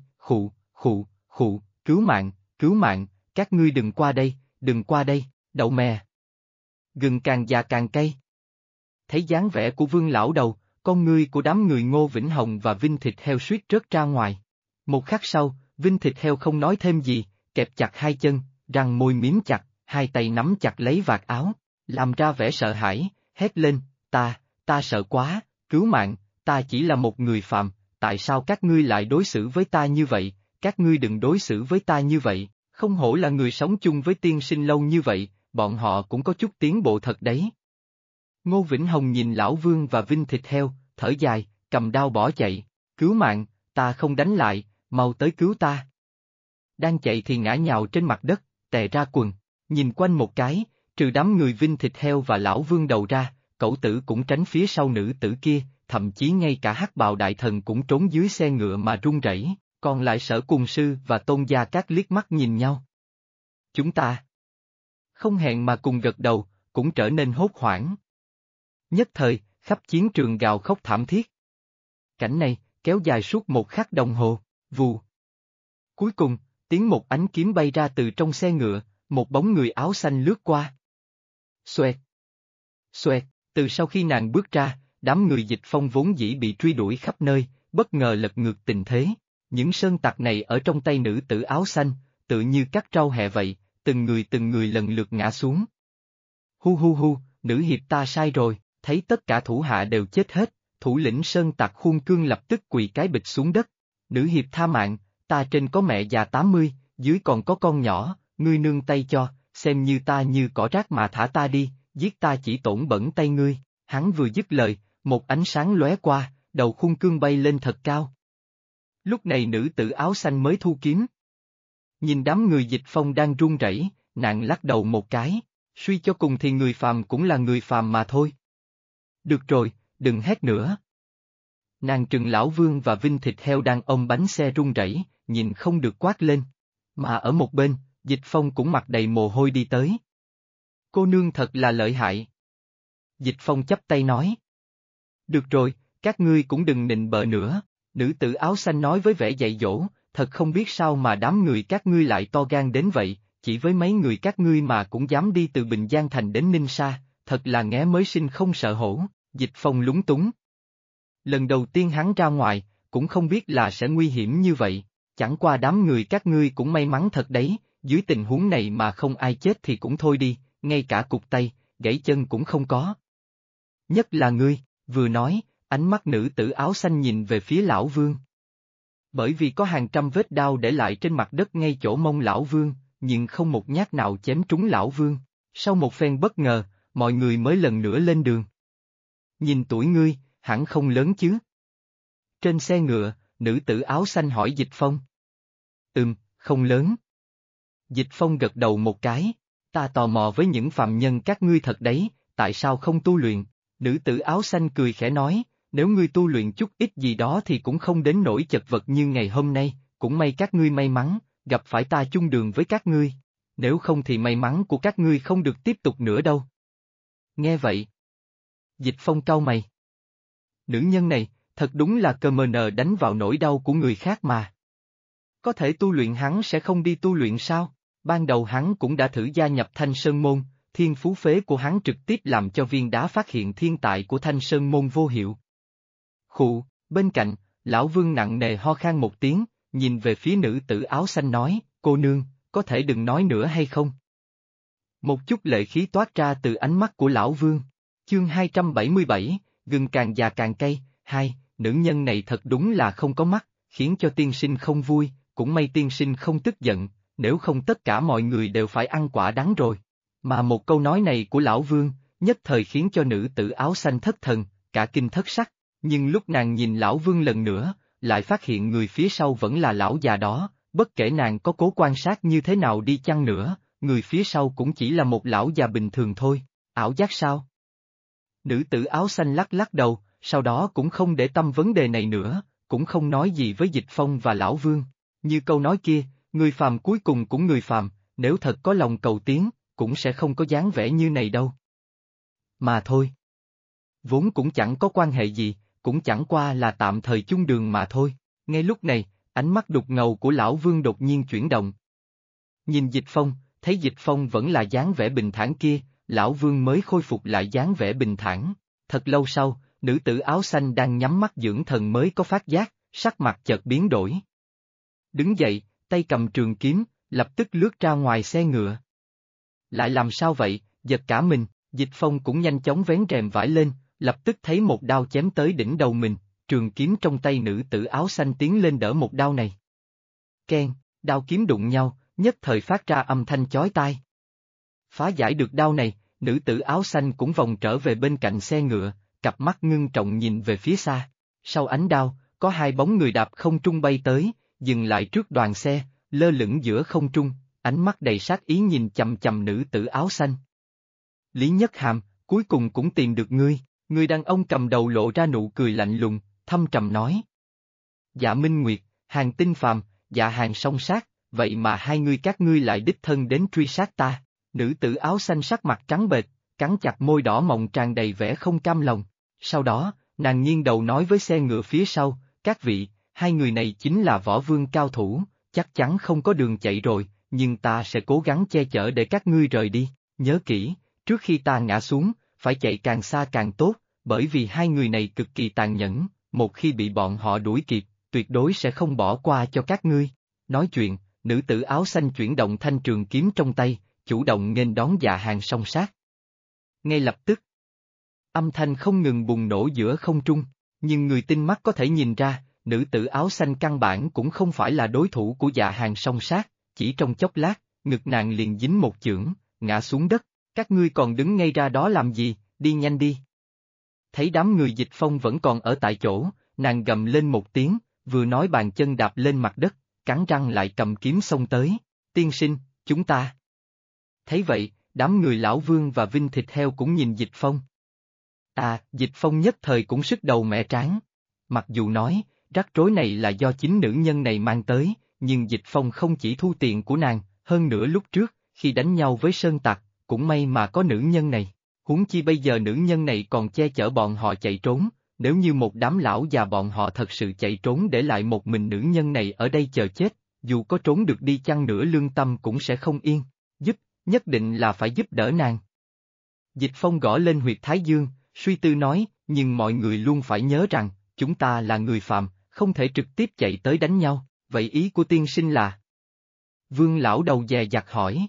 khụ, cứu mạng, các ngươi đừng qua đây, đậu mè. Gừng càng già càng cay. Thấy dáng vẻ của Vương lão đầu, con ngươi của đám người Ngô Vĩnh Hồng và Vinh Thịt Heo suýt rớt ra ngoài. Một khắc sau, Vinh Thịt Heo không nói thêm gì, kẹp chặt hai chân, răng môi miếm chặt, hai tay nắm chặt lấy vạt áo, làm ra vẻ sợ hãi, hét lên, ta sợ quá, cứu mạng, ta chỉ là một người phàm, tại sao các ngươi lại đối xử với ta như vậy, các ngươi đừng đối xử với ta như vậy, không hổ là người sống chung với tiên sinh lâu như vậy, bọn họ cũng có chút tiến bộ thật đấy. Ngô Vĩnh Hồng nhìn Lão Vương và Vinh Thịt Heo, thở dài, cầm đao bỏ chạy, cứu mạng, ta không đánh lại, mau tới cứu ta. Đang chạy thì ngã nhào trên mặt đất, tè ra quần, nhìn quanh một cái, trừ đám người Vinh Thịt Heo và Lão Vương đầu ra, cẩu tử cũng tránh phía sau nữ tử kia, thậm chí ngay cả Hắc Bào đại thần cũng trốn dưới xe ngựa mà run rẩy, còn lại Sở Cùng Sư và Tôn Gia Các liếc mắt nhìn nhau. Chúng ta không hẹn mà cùng gật đầu, cũng trở nên hốt hoảng. Nhất thời, khắp chiến trường gào khóc thảm thiết. Cảnh này, kéo dài suốt một khắc đồng hồ, vù. Cuối cùng, tiếng một ánh kiếm bay ra từ trong xe ngựa, một bóng người áo xanh lướt qua. Xoẹt, từ sau khi nàng bước ra, đám người Dịch Phong vốn dĩ bị truy đuổi khắp nơi, bất ngờ lật ngược tình thế. Những sơn tặc này ở trong tay nữ tử áo xanh, tự như cắt rau hẹ vậy, từng người lần lượt ngã xuống. Hu, nữ hiệp ta sai rồi, thấy tất cả thủ hạ đều chết hết, thủ lĩnh sơn tặc Khung Cương lập tức quỳ cái bịch xuống đất. Nữ hiệp tha mạng, ta trên có mẹ già 80, dưới còn có con nhỏ, ngươi nương tay cho, xem như ta như cỏ rác mà thả ta đi, giết ta chỉ tổn bẩn tay ngươi. Hắn vừa dứt lời, một ánh sáng lóe qua, đầu Khung Cương bay lên thật cao. Lúc này nữ tử áo xanh mới thu kiếm. Nhìn đám người Dịch Phong đang run rẩy, nàng lắc đầu một cái, suy cho cùng thì người phàm cũng là người phàm mà thôi. Được rồi, đừng hét nữa. Nàng trừng Lão Vương và Vinh Thịt Heo đang ôm bánh xe run rẩy, nhìn không được quát lên. Mà ở một bên, Dịch Phong cũng mặt đầy mồ hôi đi tới. Cô nương thật là lợi hại. Dịch Phong chắp tay nói. Được rồi, các ngươi cũng đừng nịnh bợ nữa, nữ tử áo xanh nói với vẻ dạy dỗ, thật không biết sao mà đám người các ngươi lại to gan đến vậy, chỉ với mấy người các ngươi mà cũng dám đi từ Bình Giang Thành đến Ninh Sa, thật là nghé mới sinh không sợ hổ, Dịch Phong lúng túng. Lần đầu tiên hắn ra ngoài, cũng không biết là sẽ nguy hiểm như vậy, chẳng qua đám người các ngươi cũng may mắn thật đấy, dưới tình huống này mà không ai chết thì cũng thôi đi, ngay cả cụt tay, gãy chân cũng không có. Nhất là ngươi, vừa nói, ánh mắt nữ tử áo xanh nhìn về phía lão vương. Bởi vì có hàng trăm vết đao để lại trên mặt đất ngay chỗ mông lão vương, nhưng không một nhát nào chém trúng lão vương. Sau một phen bất ngờ, mọi người mới lần nữa lên đường. Nhìn tuổi ngươi, hẳn không lớn chứ. Trên xe ngựa, nữ tử áo xanh hỏi Dịch Phong. Không lớn. Dịch Phong gật đầu một cái, ta tò mò với những phàm nhân các ngươi thật đấy, tại sao không tu luyện? Nữ tử áo xanh cười khẽ nói, nếu ngươi tu luyện chút ít gì đó thì cũng không đến nỗi chật vật như ngày hôm nay, cũng may các ngươi may mắn, gặp phải ta chung đường với các ngươi, nếu không thì may mắn của các ngươi không được tiếp tục nữa đâu. Nghe vậy. Dịch Phong cau mày. Nữ nhân này, thật đúng là cờ mờ nờ đánh vào nỗi đau của người khác mà. Có thể tu luyện hắn sẽ không đi tu luyện sao? Ban đầu hắn cũng đã thử gia nhập Thanh Sơn Môn, thiên phú phế của hắn trực tiếp làm cho viên đá phát hiện thiên tài của Thanh Sơn Môn vô hiệu. Khụ, bên cạnh, lão vương nặng nề ho khan một tiếng, nhìn về phía nữ tử áo xanh nói, cô nương, có thể đừng nói nữa hay không? Một chút lệ khí toát ra từ ánh mắt của lão vương. Chương 277, gừng càng già càng cay, nữ nhân này thật đúng là không có mắt, khiến cho tiên sinh không vui, cũng may tiên sinh không tức giận, nếu không tất cả mọi người đều phải ăn quả đắng rồi. Mà một câu nói này của lão vương, nhất thời khiến cho nữ tử áo xanh thất thần, cả kinh thất sắc, nhưng lúc nàng nhìn lão vương lần nữa, lại phát hiện người phía sau vẫn là lão già đó, bất kể nàng có cố quan sát như thế nào đi chăng nữa, người phía sau cũng chỉ là một lão già bình thường thôi, ảo giác sao? Nữ tử áo xanh lắc lắc đầu, sau đó cũng không để tâm vấn đề này nữa, cũng không nói gì với Dịch Phong và lão vương, như câu nói kia, người phàm cuối cùng cũng người phàm, nếu thật có lòng cầu tiến, cũng sẽ không có dáng vẻ như này đâu. Mà thôi. Vốn cũng chẳng có quan hệ gì, cũng chẳng qua là tạm thời chung đường mà thôi. Ngay lúc này, ánh mắt đục ngầu của lão vương đột nhiên chuyển động. Nhìn Dịch Phong, thấy Dịch Phong vẫn là dáng vẻ bình thản kia, lão vương mới khôi phục lại dáng vẻ bình thản. Thật lâu sau, nữ tử áo xanh đang nhắm mắt dưỡng thần mới có phát giác, sắc mặt chợt biến đổi. Đứng dậy, tay cầm trường kiếm, lập tức lướt ra ngoài xe ngựa. Lại làm sao vậy, giật cả mình, Dịch Phong cũng nhanh chóng vén rèm vải lên, lập tức thấy một đao chém tới đỉnh đầu mình, trường kiếm trong tay nữ tử áo xanh tiến lên đỡ một đao này. Keng, đao kiếm đụng nhau, nhất thời phát ra âm thanh chói tai. Phá giải được đao này, nữ tử áo xanh cũng vòng trở về bên cạnh xe ngựa, cặp mắt ngưng trọng nhìn về phía xa. Sau ánh đao, có hai bóng người đạp không trung bay tới, dừng lại trước đoàn xe, lơ lửng giữa không trung, ánh mắt đầy sát ý nhìn chằm chằm nữ tử áo xanh. Lý Nhất Hàm, cuối cùng cũng tìm được ngươi, người đàn ông cầm đầu lộ ra nụ cười lạnh lùng, thâm trầm nói. Dạ Minh Nguyệt, Hàng Tinh Phàm, Dạ Hàng Song Sát, vậy mà hai người các ngươi lại đích thân đến truy sát ta. Nữ tử áo xanh sắc mặt trắng bệch, cắn chặt môi đỏ mọng tràn đầy vẻ không cam lòng. Sau đó, nàng nghiêng đầu nói với xe ngựa phía sau, các vị, hai người này chính là võ vương cao thủ, chắc chắn không có đường chạy rồi, nhưng ta sẽ cố gắng che chở để các ngươi rời đi, nhớ kỹ, trước khi ta ngã xuống, phải chạy càng xa càng tốt, bởi vì hai người này cực kỳ tàn nhẫn, một khi bị bọn họ đuổi kịp, tuyệt đối sẽ không bỏ qua cho các ngươi. Nói chuyện, nữ tử áo xanh chuyển động thanh trường kiếm trong tay, chủ động nghênh đón Dạ Hàng Song Sát. Ngay lập tức, âm thanh không ngừng bùng nổ giữa không trung, nhưng người tinh mắt có thể nhìn ra, nữ tử áo xanh căn bản cũng không phải là đối thủ của Dạ Hàng Song Sát, chỉ trong chốc lát, ngực nàng liền dính một chưởng, ngã xuống đất, các ngươi còn đứng ngay ra đó làm gì, đi nhanh đi. Thấy đám người Dịch Phong vẫn còn ở tại chỗ, nàng gầm lên một tiếng, vừa nói bàn chân đạp lên mặt đất, cắn răng lại cầm kiếm xông tới, tiên sinh, chúng ta. Thấy vậy, đám người lão Vương và Vinh Thịt Heo cũng nhìn Dịch Phong. Dịch Phong nhất thời cũng sức đầu mẻ trán. Mặc dù nói, rắc rối này là do chính nữ nhân này mang tới, nhưng Dịch Phong không chỉ thu tiền của nàng, hơn nữa lúc trước, khi đánh nhau với Sơn Tặc, cũng may mà có nữ nhân này. huống chi bây giờ nữ nhân này còn che chở bọn họ chạy trốn, nếu như một đám lão già bọn họ thật sự chạy trốn để lại một mình nữ nhân này ở đây chờ chết, dù có trốn được đi chăng nữa lương tâm cũng sẽ không yên, nhất định là phải giúp đỡ nàng. Dịch Phong gõ lên huyệt Thái Dương, suy tư nói, nhưng mọi người luôn phải nhớ rằng, chúng ta là người phạm, không thể trực tiếp chạy tới đánh nhau, vậy ý của tiên sinh là? Vương lão đầu dè dặt hỏi.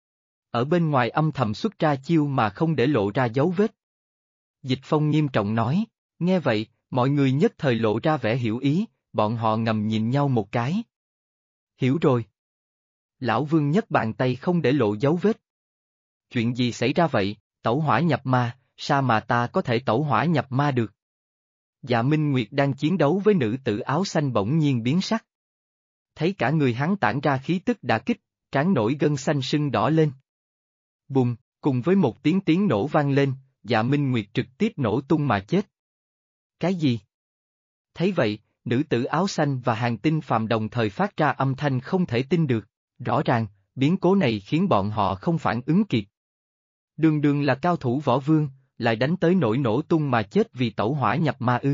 Ở bên ngoài âm thầm xuất ra chiêu mà không để lộ ra dấu vết. Dịch Phong nghiêm trọng nói, nghe vậy, mọi người nhất thời lộ ra vẻ hiểu ý, bọn họ ngầm nhìn nhau một cái. Hiểu rồi. Lão Vương nhấc bàn tay không để lộ dấu vết. Chuyện gì xảy ra vậy, tẩu hỏa nhập ma, sao mà ta có thể tẩu hỏa nhập ma được? Dạ Minh Nguyệt đang chiến đấu với nữ tử áo xanh bỗng nhiên biến sắc. Thấy cả người hắn tản ra khí tức đả kích, trán nổi gân xanh sưng đỏ lên. Bùng, cùng với một tiếng nổ vang lên, Dạ Minh Nguyệt trực tiếp nổ tung mà chết. Cái gì? Thấy vậy, nữ tử áo xanh và Hàn Tinh Phàm đồng thời phát ra âm thanh không thể tin được, rõ ràng, biến cố này khiến bọn họ không phản ứng kịp. Đường đường là cao thủ võ vương, lại đánh tới nỗi nổ tung mà chết vì tẩu hỏa nhập ma ư.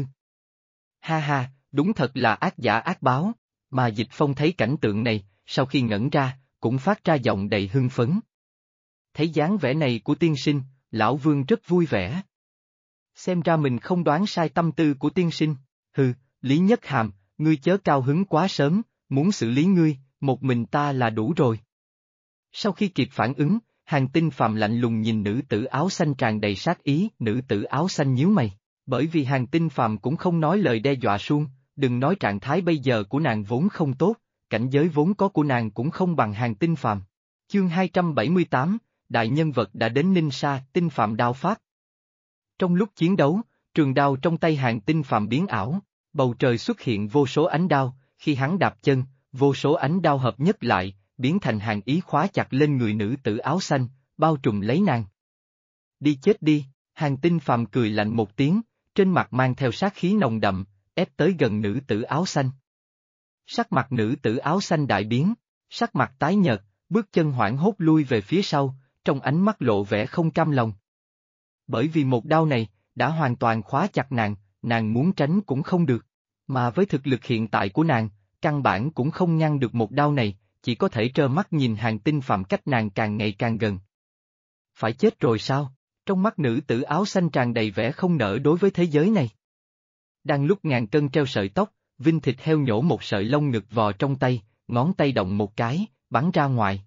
Ha ha, đúng thật là ác giả ác báo, mà Dịch Phong thấy cảnh tượng này, sau khi ngẩn ra, cũng phát ra giọng đầy hưng phấn. Thấy dáng vẻ này của tiên sinh, lão Vương rất vui vẻ. Xem ra mình không đoán sai tâm tư của tiên sinh, hừ, Lý Nhất Hàm, ngươi chớ cao hứng quá sớm, muốn xử lý ngươi, một mình ta là đủ rồi. Sau khi kịp phản ứng, Hàn Tinh Phàm lạnh lùng nhìn nữ tử áo xanh tràn đầy sát ý, nữ tử áo xanh nhíu mày, bởi vì Hàn Tinh Phàm cũng không nói lời đe dọa suông, đừng nói trạng thái bây giờ của nàng vốn không tốt, cảnh giới vốn có của nàng cũng không bằng Hàn Tinh Phàm. Chương 278, đại nhân vật đã đến Ninh Sa, Tinh Phàm đao pháp. Trong lúc chiến đấu, trường đao trong tay Hàn Tinh Phàm biến ảo, bầu trời xuất hiện vô số ánh đao, khi hắn đạp chân, vô số ánh đao hợp nhất lại, biến thành hàng ý khóa chặt lên người nữ tử áo xanh, bao trùm lấy nàng. Đi chết đi, Hàn Tinh Phàm cười lạnh một tiếng, trên mặt mang theo sát khí nồng đậm, ép tới gần nữ tử áo xanh. Sắc mặt nữ tử áo xanh đại biến, sắc mặt tái nhợt, bước chân hoảng hốt lui về phía sau, trong ánh mắt lộ vẻ không cam lòng. Bởi vì một đao này, đã hoàn toàn khóa chặt nàng, nàng muốn tránh cũng không được, mà với thực lực hiện tại của nàng, căn bản cũng không ngăn được một đao này, chỉ có thể trơ mắt nhìn Hàn Tinh Phàm cách nàng càng ngày càng gần. Phải chết rồi sao? Trong mắt nữ tử áo xanh tràn đầy vẻ không nỡ đối với thế giới này. Đang lúc ngàn cân treo sợi tóc, Vinh thịt heo nhổ một sợi lông ngực vò trong tay, ngón tay động một cái, bắn ra ngoài.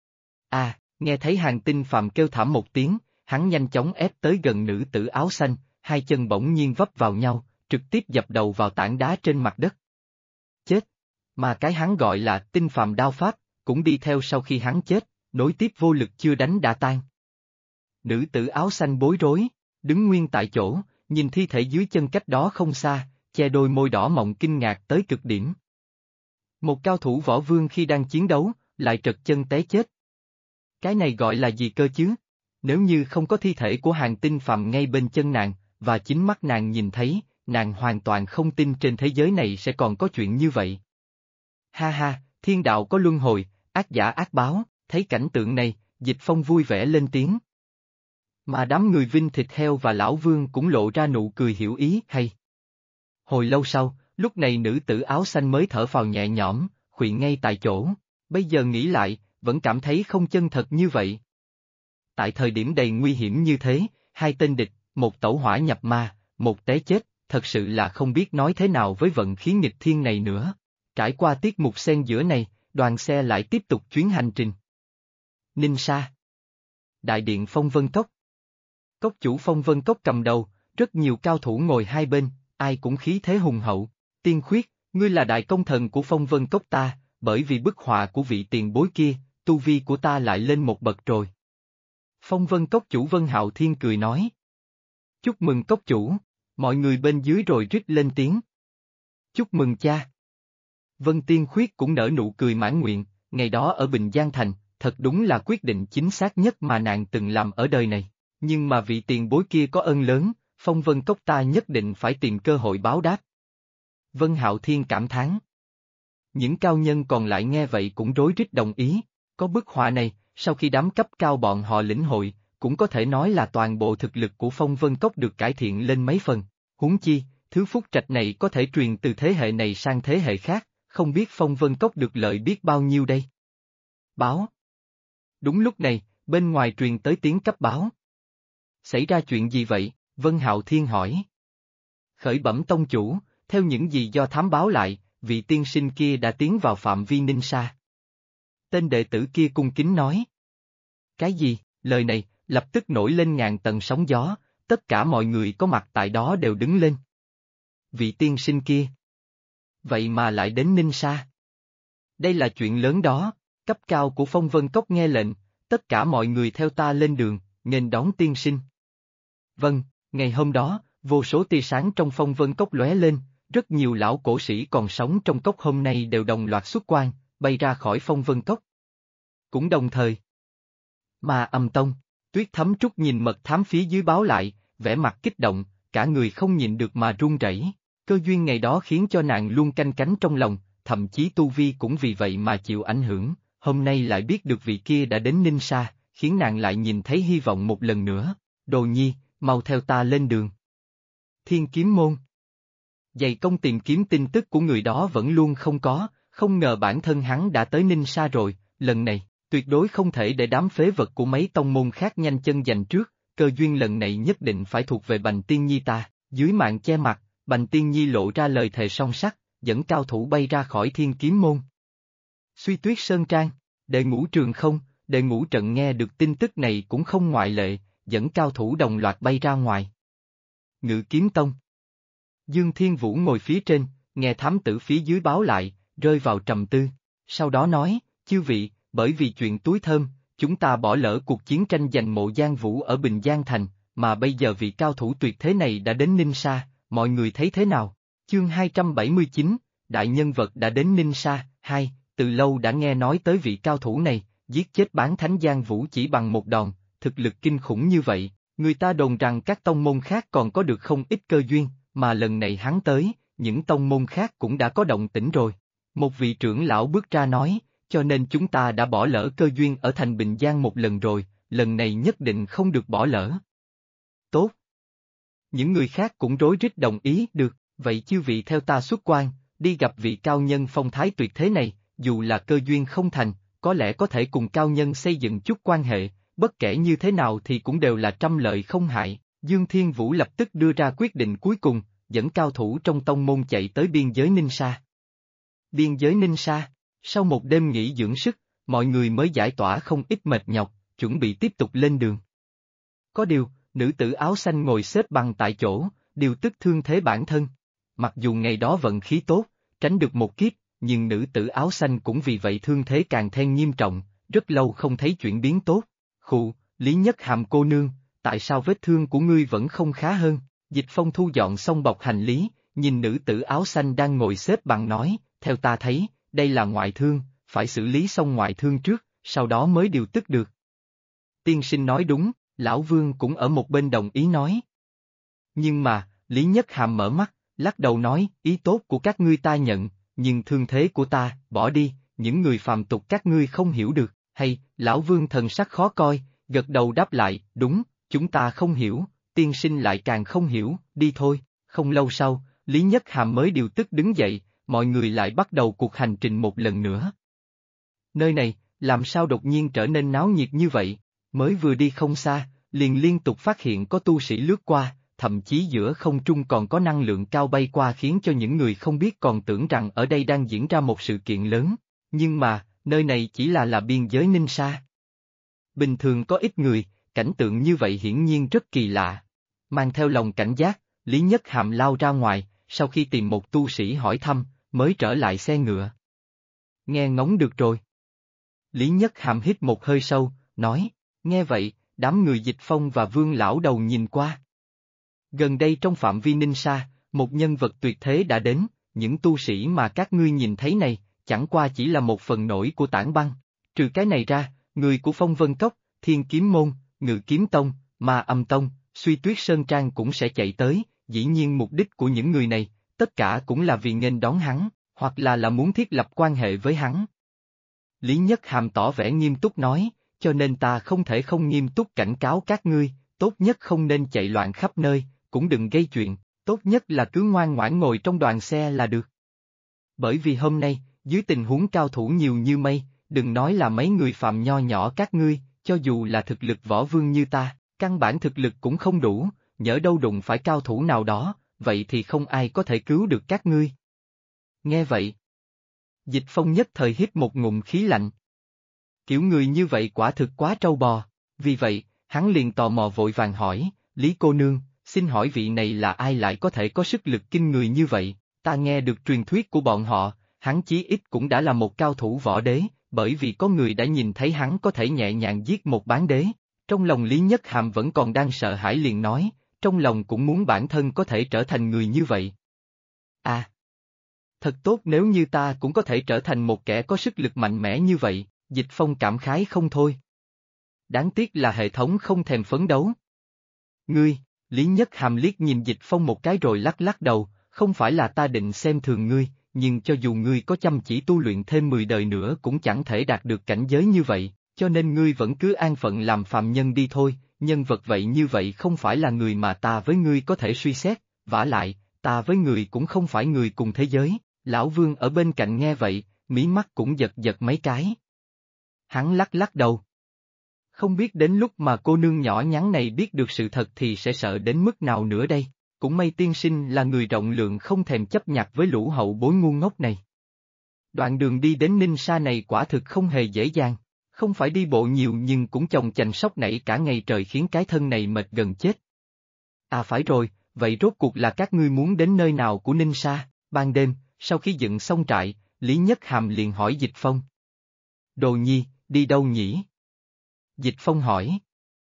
Nghe thấy Hàn Tinh Phàm kêu thảm một tiếng, hắn nhanh chóng ép tới gần nữ tử áo xanh, hai chân bỗng nhiên vấp vào nhau, trực tiếp dập đầu vào tảng đá trên mặt đất. Chết! Mà cái hắn gọi là Tinh Phàm đao pháp, cũng đi theo sau khi hắn chết, nối tiếp vô lực chưa đánh đã tan. Nữ tử áo xanh bối rối, đứng nguyên tại chỗ, nhìn thi thể dưới chân cách đó không xa, che đôi môi đỏ mọng kinh ngạc tới cực điểm. Một cao thủ võ vương khi đang chiến đấu, lại trật chân té chết. Cái này gọi là gì cơ chứ? Nếu như không có thi thể của Hàn Tinh Phàm ngay bên chân nàng, và chính mắt nàng nhìn thấy, nàng hoàn toàn không tin trên thế giới này sẽ còn có chuyện như vậy. Ha ha, thiên đạo có luân hồi, ác giả ác báo, thấy cảnh tượng này, Dịch Phong vui vẻ lên tiếng. Mà đám người Vinh thịt heo và lão Vương cũng lộ ra nụ cười hiểu ý hay. Hồi lâu sau, lúc này nữ tử áo xanh mới thở phào nhẹ nhõm, khuỵu ngay tại chỗ, bây giờ nghĩ lại, vẫn cảm thấy không chân thật như vậy. Tại thời điểm đầy nguy hiểm như thế, hai tên địch, một tẩu hỏa nhập ma, một té chết, thật sự là không biết nói thế nào với vận khí nghịch thiên này nữa. Trải qua tiết mục xen giữa này, đoàn xe lại tiếp tục chuyến hành trình. Ninh Sa. Đại điện Phong Vân Cốc. Cốc chủ Phong Vân Cốc cầm đầu, rất nhiều cao thủ ngồi hai bên, ai cũng khí thế hùng hậu. Tiên Khuyết, ngươi là đại công thần của Phong Vân Cốc ta, bởi vì bức họa của vị tiền bối kia, tu vi của ta lại lên một bậc rồi. Phong Vân Cốc chủ Vân Hạo Thiên cười nói. Chúc mừng cốc chủ, mọi người bên dưới rồi rít lên tiếng. Chúc mừng cha. Vân Tiên Khuyết cũng nở nụ cười mãn nguyện, ngày đó ở Bình Giang Thành, thật đúng là quyết định chính xác nhất mà nàng từng làm ở đời này, nhưng mà vị tiền bối kia có ơn lớn, Phong Vân Cốc ta nhất định phải tìm cơ hội báo đáp. Vân Hạo Thiên cảm thán. Những cao nhân còn lại nghe vậy cũng rối rít đồng ý, có bức họa này, sau khi đám cấp cao bọn họ lĩnh hội, cũng có thể nói là toàn bộ thực lực của Phong Vân Cốc được cải thiện lên mấy phần. Huống chi, thứ phúc trạch này có thể truyền từ thế hệ này sang thế hệ khác, không biết Phong Vân Cốc được lợi biết bao nhiêu đây. Báo. Đúng lúc này, bên ngoài truyền tới tiếng cấp báo. Xảy ra chuyện gì vậy? Vân Hạo Thiên hỏi. Khởi bẩm tông chủ, theo những gì do thám báo lại, vị tiên sinh kia đã tiến vào phạm vi Ninh Sa. Tên đệ tử kia cung kính nói. Cái gì? Lời này, lập tức nổi lên ngàn tầng sóng gió, tất cả mọi người có mặt tại đó đều đứng lên. Vị tiên sinh kia. Vậy mà lại đến Ninh Sa. Đây là chuyện lớn đó, cấp cao của Phong Vân Cốc nghe lệnh, tất cả mọi người theo ta lên đường, nghênh đón tiên sinh. Vâng, ngày hôm đó, vô số tia sáng trong Phong Vân Cốc lóe lên, rất nhiều lão cổ sĩ còn sống trong cốc hôm nay đều đồng loạt xuất quan, bay ra khỏi Phong Vân Cốc. Cũng đồng thời. Ma Âm Tông, Tuyết Thấm Trúc nhìn mật thám phía dưới báo lại, vẻ mặt kích động, cả người không nhịn được mà run rẩy. Cơ duyên ngày đó khiến cho nàng luôn canh cánh trong lòng, thậm chí tu vi cũng vì vậy mà chịu ảnh hưởng, hôm nay lại biết được vị kia đã đến Ninh Sa, khiến nàng lại nhìn thấy hy vọng một lần nữa. Đồ Nhi, mau theo ta lên đường. Thiên Kiếm Môn. Dày công tìm kiếm tin tức của người đó vẫn luôn không có, không ngờ bản thân hắn đã tới Ninh Sa rồi, lần này, tuyệt đối không thể để đám phế vật của mấy tông môn khác nhanh chân giành trước, cơ duyên lần này nhất định phải thuộc về Bành Tiên Nhi ta. Dưới màn che mặt, Bành Tiên Nhi lộ ra lời thề song sắt, dẫn cao thủ bay ra khỏi Thiên Kiếm Môn. Suy Tuyết Sơn Trang, Đệ Ngũ Trường Không, Đệ Ngũ Trận nghe được tin tức này cũng không ngoại lệ, dẫn cao thủ đồng loạt bay ra ngoài. Ngự Kiếm Tông. Dương Thiên Vũ ngồi phía trên, nghe thám tử phía dưới báo lại, rơi vào trầm tư, sau đó nói, chư vị, bởi vì chuyện túi thơm, chúng ta bỏ lỡ cuộc chiến tranh giành mộ Giang Vũ ở Bình Giang Thành, mà bây giờ vị cao thủ tuyệt thế này đã đến Ninh Sa, mọi người thấy thế nào? Chương 279, Đại nhân vật đã đến Ninh Sa. Từ lâu đã nghe nói tới vị cao thủ này, giết chết bán thánh Giang Vũ chỉ bằng một đòn, thực lực kinh khủng như vậy, người ta đồn rằng các tông môn khác còn có được không ít cơ duyên, mà lần này hắn tới, những tông môn khác cũng đã có động tĩnh rồi. Một vị trưởng lão bước ra nói, cho nên chúng ta đã bỏ lỡ cơ duyên ở thành Bình Giang một lần rồi, lần này nhất định không được bỏ lỡ. Tốt. Những người khác cũng rối rít đồng ý, được, vậy chư vị theo ta xuất quan, đi gặp vị cao nhân phong thái tuyệt thế này, dù là cơ duyên không thành, có lẽ có thể cùng cao nhân xây dựng chút quan hệ, bất kể như thế nào thì cũng đều là trăm lợi không hại. Dương Thiên Vũ lập tức đưa ra quyết định cuối cùng, dẫn cao thủ trong tông môn chạy tới biên giới Ninh Sa. Biên giới Ninh Sa, sau một đêm nghỉ dưỡng sức, mọi người mới giải tỏa không ít mệt nhọc, chuẩn bị tiếp tục lên đường. Có điều, nữ tử áo xanh ngồi xếp bằng tại chỗ, điều tức thương thế bản thân. Mặc dù ngày đó vận khí tốt, tránh được một kiếp, nhưng nữ tử áo xanh cũng vì vậy thương thế càng thêm nghiêm trọng, rất lâu không thấy chuyển biến tốt. Khụ, Lý Nhất Hàm cô nương, tại sao vết thương của ngươi vẫn không khá hơn? Dịch Phong thu dọn xong bọc hành lý, nhìn nữ tử áo xanh đang ngồi xếp bằng nói, theo ta thấy, đây là ngoại thương, phải xử lý xong ngoại thương trước, sau đó mới điều tức được. Tiên sinh nói đúng, Lão Vương cũng ở một bên đồng ý nói. Nhưng mà, Lý Nhất Hàm mở mắt, lắc đầu nói, ý tốt của các ngươi ta nhận, nhưng thương thế của ta, bỏ đi, những người phàm tục các ngươi không hiểu được, hay, Lão Vương thần sắc khó coi, gật đầu đáp lại, đúng, chúng ta không hiểu, tiên sinh lại càng không hiểu, đi thôi. Không lâu sau, Lý Nhất Hàm mới điều tức đứng dậy, mọi người lại bắt đầu cuộc hành trình một lần nữa. Nơi này, làm sao đột nhiên trở nên náo nhiệt như vậy, mới vừa đi không xa, liền liên tục phát hiện có tu sĩ lướt qua, thậm chí giữa không trung còn có năng lượng cao bay qua khiến cho những người không biết còn tưởng rằng ở đây đang diễn ra một sự kiện lớn, nhưng mà, nơi này chỉ là biên giới Ninh Sa. Bình thường có ít người, cảnh tượng như vậy hiển nhiên rất kỳ lạ. Mang theo lòng cảnh giác, Lý Nhất Hàm lao ra ngoài, sau khi tìm một tu sĩ hỏi thăm, mới trở lại xe ngựa. Nghe ngóng được rồi. Lý Nhất Hàm hít một hơi sâu, nói, nghe vậy, đám người Dịch Phong và Vương lão đầu nhìn qua. Gần đây trong phạm vi Ninh Sa, một nhân vật tuyệt thế đã đến, những tu sĩ mà các ngươi nhìn thấy này, chẳng qua chỉ là một phần nổi của tảng băng. Trừ cái này ra, người của Phong Vân Cốc, Thiên Kiếm Môn, Ngự Kiếm Tông, Ma Âm Tông, Suy Tuyết Sơn Trang cũng sẽ chạy tới, dĩ nhiên mục đích của những người này, tất cả cũng là vì nghênh đón hắn, hoặc là muốn thiết lập quan hệ với hắn. Lý Nhất Hàm tỏ vẻ nghiêm túc nói, cho nên ta không thể không nghiêm túc cảnh cáo các ngươi, tốt nhất không nên chạy loạn khắp nơi, cũng đừng gây chuyện, tốt nhất là cứ ngoan ngoãn ngồi trong đoàn xe là được. Bởi vì hôm nay, dưới tình huống cao thủ nhiều như mây, đừng nói là mấy người phạm nho nhỏ các ngươi, cho dù là thực lực võ vương như ta, căn bản thực lực cũng không đủ, nhỡ đâu đụng phải cao thủ nào đó, vậy thì không ai có thể cứu được các ngươi. Nghe vậy, Dịch Phong nhất thời hít một ngụm khí lạnh. Kiểu người như vậy quả thực quá trâu bò, vì vậy, hắn liền tò mò vội vàng hỏi, Lý cô nương, xin hỏi vị này là ai lại có thể có sức lực kinh người như vậy, ta nghe được truyền thuyết của bọn họ, hắn chí ít cũng đã là một cao thủ võ đế, bởi vì có người đã nhìn thấy hắn có thể nhẹ nhàng giết một bán đế. Trong lòng Lý Nhất Hàm vẫn còn đang sợ hãi liền nói, trong lòng cũng muốn bản thân có thể trở thành người như vậy. À! Thật tốt nếu như ta cũng có thể trở thành một kẻ có sức lực mạnh mẽ như vậy, Dịch Phong cảm khái không thôi. Đáng tiếc là hệ thống không thèm phấn đấu. Ngươi, Lý Nhất Hàm liếc nhìn Dịch Phong một cái rồi lắc lắc đầu, không phải là ta định xem thường ngươi, nhưng cho dù ngươi có chăm chỉ tu luyện thêm 10 đời nữa cũng chẳng thể đạt được cảnh giới như vậy, cho nên ngươi vẫn cứ an phận làm phàm nhân đi thôi, nhân vật vậy như vậy không phải là người mà ta với ngươi có thể suy xét, vả lại, ta với người cũng không phải người cùng thế giới. Lão Vương ở bên cạnh nghe vậy, mí mắt cũng giật giật mấy cái. Hắn lắc lắc đầu. Không biết đến lúc mà cô nương nhỏ nhắn này biết được sự thật thì sẽ sợ đến mức nào nữa đây, cũng may tiên sinh là người rộng lượng không thèm chấp nhặt với lũ hậu bối ngu ngốc này. Đoạn đường đi đến Ninh Sa này quả thực không hề dễ dàng, không phải đi bộ nhiều nhưng cũng chồng chành sóc nảy cả ngày trời khiến cái thân này mệt gần chết. À phải rồi, vậy rốt cuộc là các ngươi muốn đến nơi nào của Ninh Sa, ban đêm. Sau khi dựng xong trại, Lý Nhất Hàm liền hỏi Dịch Phong. Đồ nhi, đi đâu nhỉ? Dịch Phong hỏi.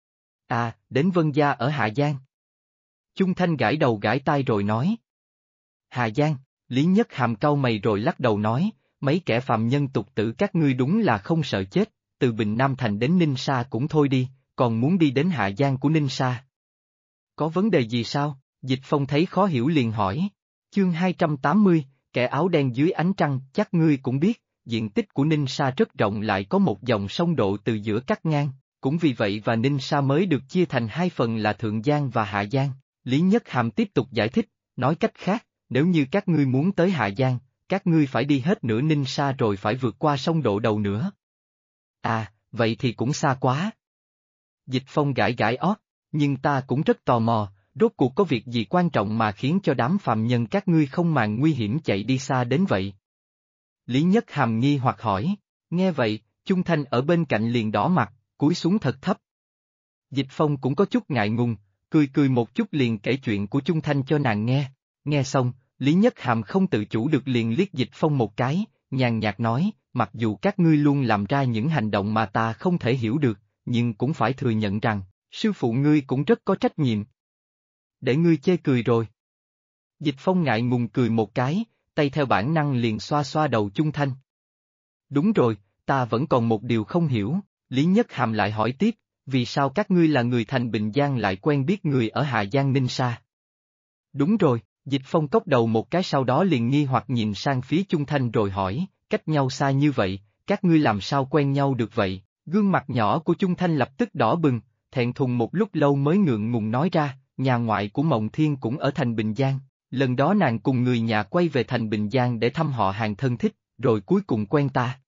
À, đến Vân Gia ở Hà Giang. Chung Thanh gãi đầu gãi tai rồi nói. Hà Giang, Lý Nhất Hàm cau mày rồi lắc đầu nói, mấy kẻ phàm nhân tục tử các ngươi đúng là không sợ chết, từ Bình Nam Thành đến Ninh Sa cũng thôi đi, còn muốn đi đến Hà Giang của Ninh Sa. Có vấn đề gì sao? Dịch Phong thấy khó hiểu liền hỏi. Chương 280, kẻ áo đen dưới ánh trăng, chắc ngươi cũng biết, diện tích của Ninh Sa rất rộng lại có một dòng sông Độ từ giữa cắt ngang, cũng vì vậy và Ninh Sa mới được chia thành hai phần là Thượng Giang và Hạ Giang. Lý Nhất Hàm tiếp tục giải thích, nói cách khác, nếu như các ngươi muốn tới Hạ Giang, các ngươi phải đi hết nửa Ninh Sa rồi phải vượt qua sông Độ đầu nữa. À, vậy thì cũng xa quá. Dịch Phong gãi gãi ót, nhưng ta cũng rất tò mò. Rốt cuộc có việc gì quan trọng mà khiến cho đám phàm nhân các ngươi không màng nguy hiểm chạy đi xa đến vậy? Lý Nhất Hàm nghi hoặc hỏi, nghe vậy, Chung Thanh ở bên cạnh liền đỏ mặt, cúi xuống thật thấp. Dịch Phong cũng có chút ngại ngùng, cười cười một chút liền kể chuyện của Chung Thanh cho nàng nghe xong, Lý Nhất Hàm không tự chủ được liền liếc Dịch Phong một cái, nhàn nhạt nói, mặc dù các ngươi luôn làm ra những hành động mà ta không thể hiểu được, nhưng cũng phải thừa nhận rằng, sư phụ ngươi cũng rất có trách nhiệm. Để ngươi chê cười rồi. Dịch Phong ngại ngùng cười một cái, tay theo bản năng liền xoa xoa đầu Chung Thanh. Đúng rồi, ta vẫn còn một điều không hiểu, Lý Nhất Hàm lại hỏi tiếp, vì sao các ngươi là người thành Bình Giang lại quen biết người ở Hà Giang Ninh Sa? Đúng rồi, Dịch Phong cốc đầu một cái sau đó liền nghi hoặc nhìn sang phía Chung Thanh rồi hỏi, cách nhau xa như vậy, các ngươi làm sao quen nhau được vậy? Gương mặt nhỏ của Chung Thanh lập tức đỏ bừng, thẹn thùng một lúc lâu mới ngượng ngùng nói ra. Nhà ngoại của Mộng Thiên cũng ở thành Bình Giang, lần đó nàng cùng người nhà quay về thành Bình Giang để thăm họ hàng thân thích, rồi cuối cùng quen ta.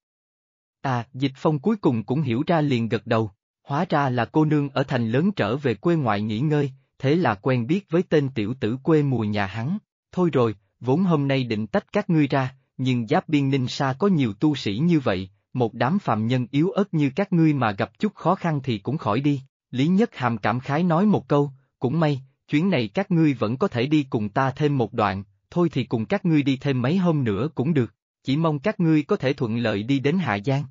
À, Dịch Phong cuối cùng cũng hiểu ra liền gật đầu, hóa ra là cô nương ở thành lớn trở về quê ngoại nghỉ ngơi, thế là quen biết với tên tiểu tử quê mùa nhà hắn. Thôi rồi, vốn hôm nay định tách các ngươi ra, nhưng giáp biên Ninh Sa có nhiều tu sĩ như vậy, một đám phàm nhân yếu ớt như các ngươi mà gặp chút khó khăn thì cũng khỏi đi. Lý Nhất Hàm cảm khái nói một câu. Cũng may, chuyến này các ngươi vẫn có thể đi cùng ta thêm một đoạn, thôi thì cùng các ngươi đi thêm mấy hôm nữa cũng được, chỉ mong các ngươi có thể thuận lợi đi đến Hạ Giang.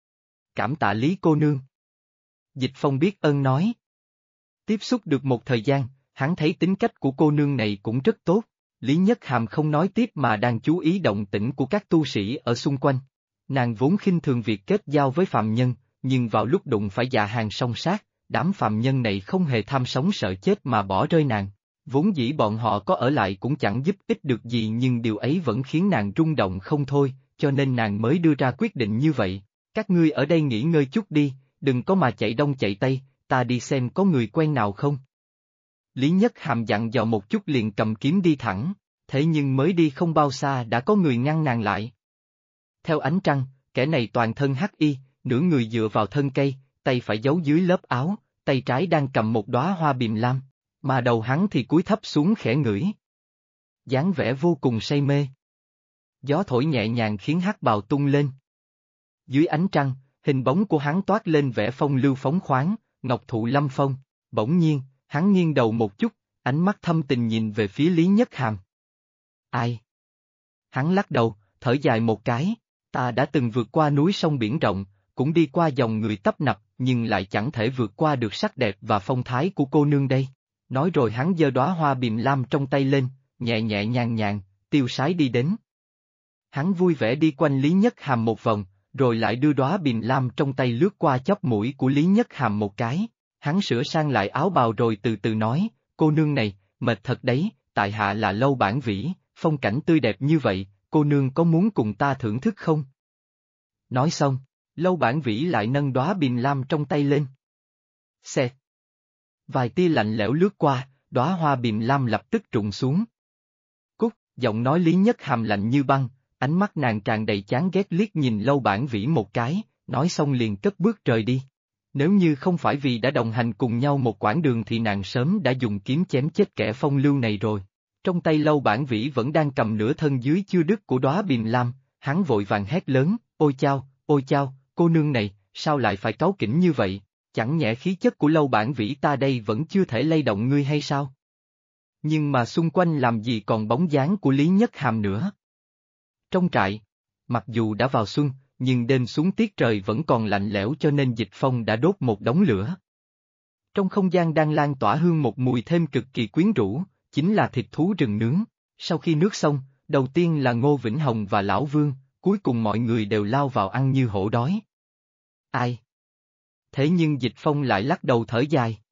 Cảm tạ Lý cô nương. Dịch Phong biết ơn nói. Tiếp xúc được một thời gian, hắn thấy tính cách của cô nương này cũng rất tốt, Lý Nhất Hàm không nói tiếp mà đang chú ý động tĩnh của các tu sĩ ở xung quanh. Nàng vốn khinh thường việc kết giao với phàm nhân, nhưng vào lúc đụng phải dạ hàng song sát, đám phàm nhân này không hề tham sống sợ chết mà bỏ rơi nàng. Vốn dĩ bọn họ có ở lại cũng chẳng giúp ích được gì nhưng điều ấy vẫn khiến nàng rung động không thôi, cho nên nàng mới đưa ra quyết định như vậy. Các ngươi ở đây nghỉ ngơi chút đi, đừng có mà chạy đông chạy tây, ta đi xem có người quen nào không. Lý Nhất Hàm dặn dò một chút liền cầm kiếm đi thẳng, thế nhưng mới đi không bao xa đã có người ngăn nàng lại. Theo ánh trăng, kẻ này toàn thân hắc y, nửa người dựa vào thân cây, tay phải giấu dưới lớp áo, tay trái đang cầm một đóa hoa bìm lam, mà đầu hắn thì cúi thấp xuống khẽ ngửi. Dáng vẻ vô cùng say mê. Gió thổi nhẹ nhàng khiến hắc bào tung lên. Dưới ánh trăng, hình bóng của hắn toát lên vẻ phong lưu phóng khoáng, ngọc thụ lâm phong, bỗng nhiên, hắn nghiêng đầu một chút, ánh mắt thâm tình nhìn về phía Lý Nhất Hàm. Ai? Hắn lắc đầu, thở dài một cái, ta đã từng vượt qua núi sông biển rộng, cũng đi qua dòng người tấp nập, nhưng lại chẳng thể vượt qua được sắc đẹp và phong thái của cô nương đây. Nói rồi hắn giơ đóa hoa bìm lam trong tay lên, nhẹ nhẹ nhàng nhàng, tiêu sái đi đến. Hắn vui vẻ đi quanh Lý Nhất Hàm một vòng, rồi lại đưa đóa bìm lam trong tay lướt qua chóp mũi của Lý Nhất Hàm một cái. Hắn sửa sang lại áo bào rồi từ từ nói, cô nương này, mệt thật đấy, tại hạ là Lâu Bản Vĩ, phong cảnh tươi đẹp như vậy, cô nương có muốn cùng ta thưởng thức không? Nói xong, Lâu Bản Vĩ lại nâng đóa bìm lam trong tay lên. Xẹt. Vài tia lạnh lẽo lướt qua, đóa hoa bìm lam lập tức trụng xuống. Cút, giọng nói Lý Nhất Hàm lạnh như băng, ánh mắt nàng tràn đầy chán ghét liếc nhìn Lâu Bản Vĩ một cái, nói xong liền cất bước rời đi. Nếu như không phải vì đã đồng hành cùng nhau một quãng đường thì nàng sớm đã dùng kiếm chém chết kẻ phong lưu này rồi. Trong tay Lâu Bản Vĩ vẫn đang cầm nửa thân dưới chưa đứt của đóa bìm lam, hắn vội vàng hét lớn, ôi chao, cô nương này, sao lại phải cáu kỉnh như vậy, chẳng nhẽ khí chất của Lâu Bản Vĩ ta đây vẫn chưa thể lay động ngươi hay sao? Nhưng mà xung quanh làm gì còn bóng dáng của Lý Nhất Hàm nữa. Trong trại, mặc dù đã vào xuân, nhưng đêm xuống tiết trời vẫn còn lạnh lẽo cho nên Dịch Phong đã đốt một đống lửa. Trong không gian đang lan tỏa hương một mùi thơm cực kỳ quyến rũ, chính là thịt thú rừng nướng. Sau khi nước xong, đầu tiên là Ngô Vĩnh Hồng và Lão Vương, cuối cùng mọi người đều lao vào ăn như hổ đói. Ai? Thế nhưng Dịch Phong lại lắc đầu thở dài.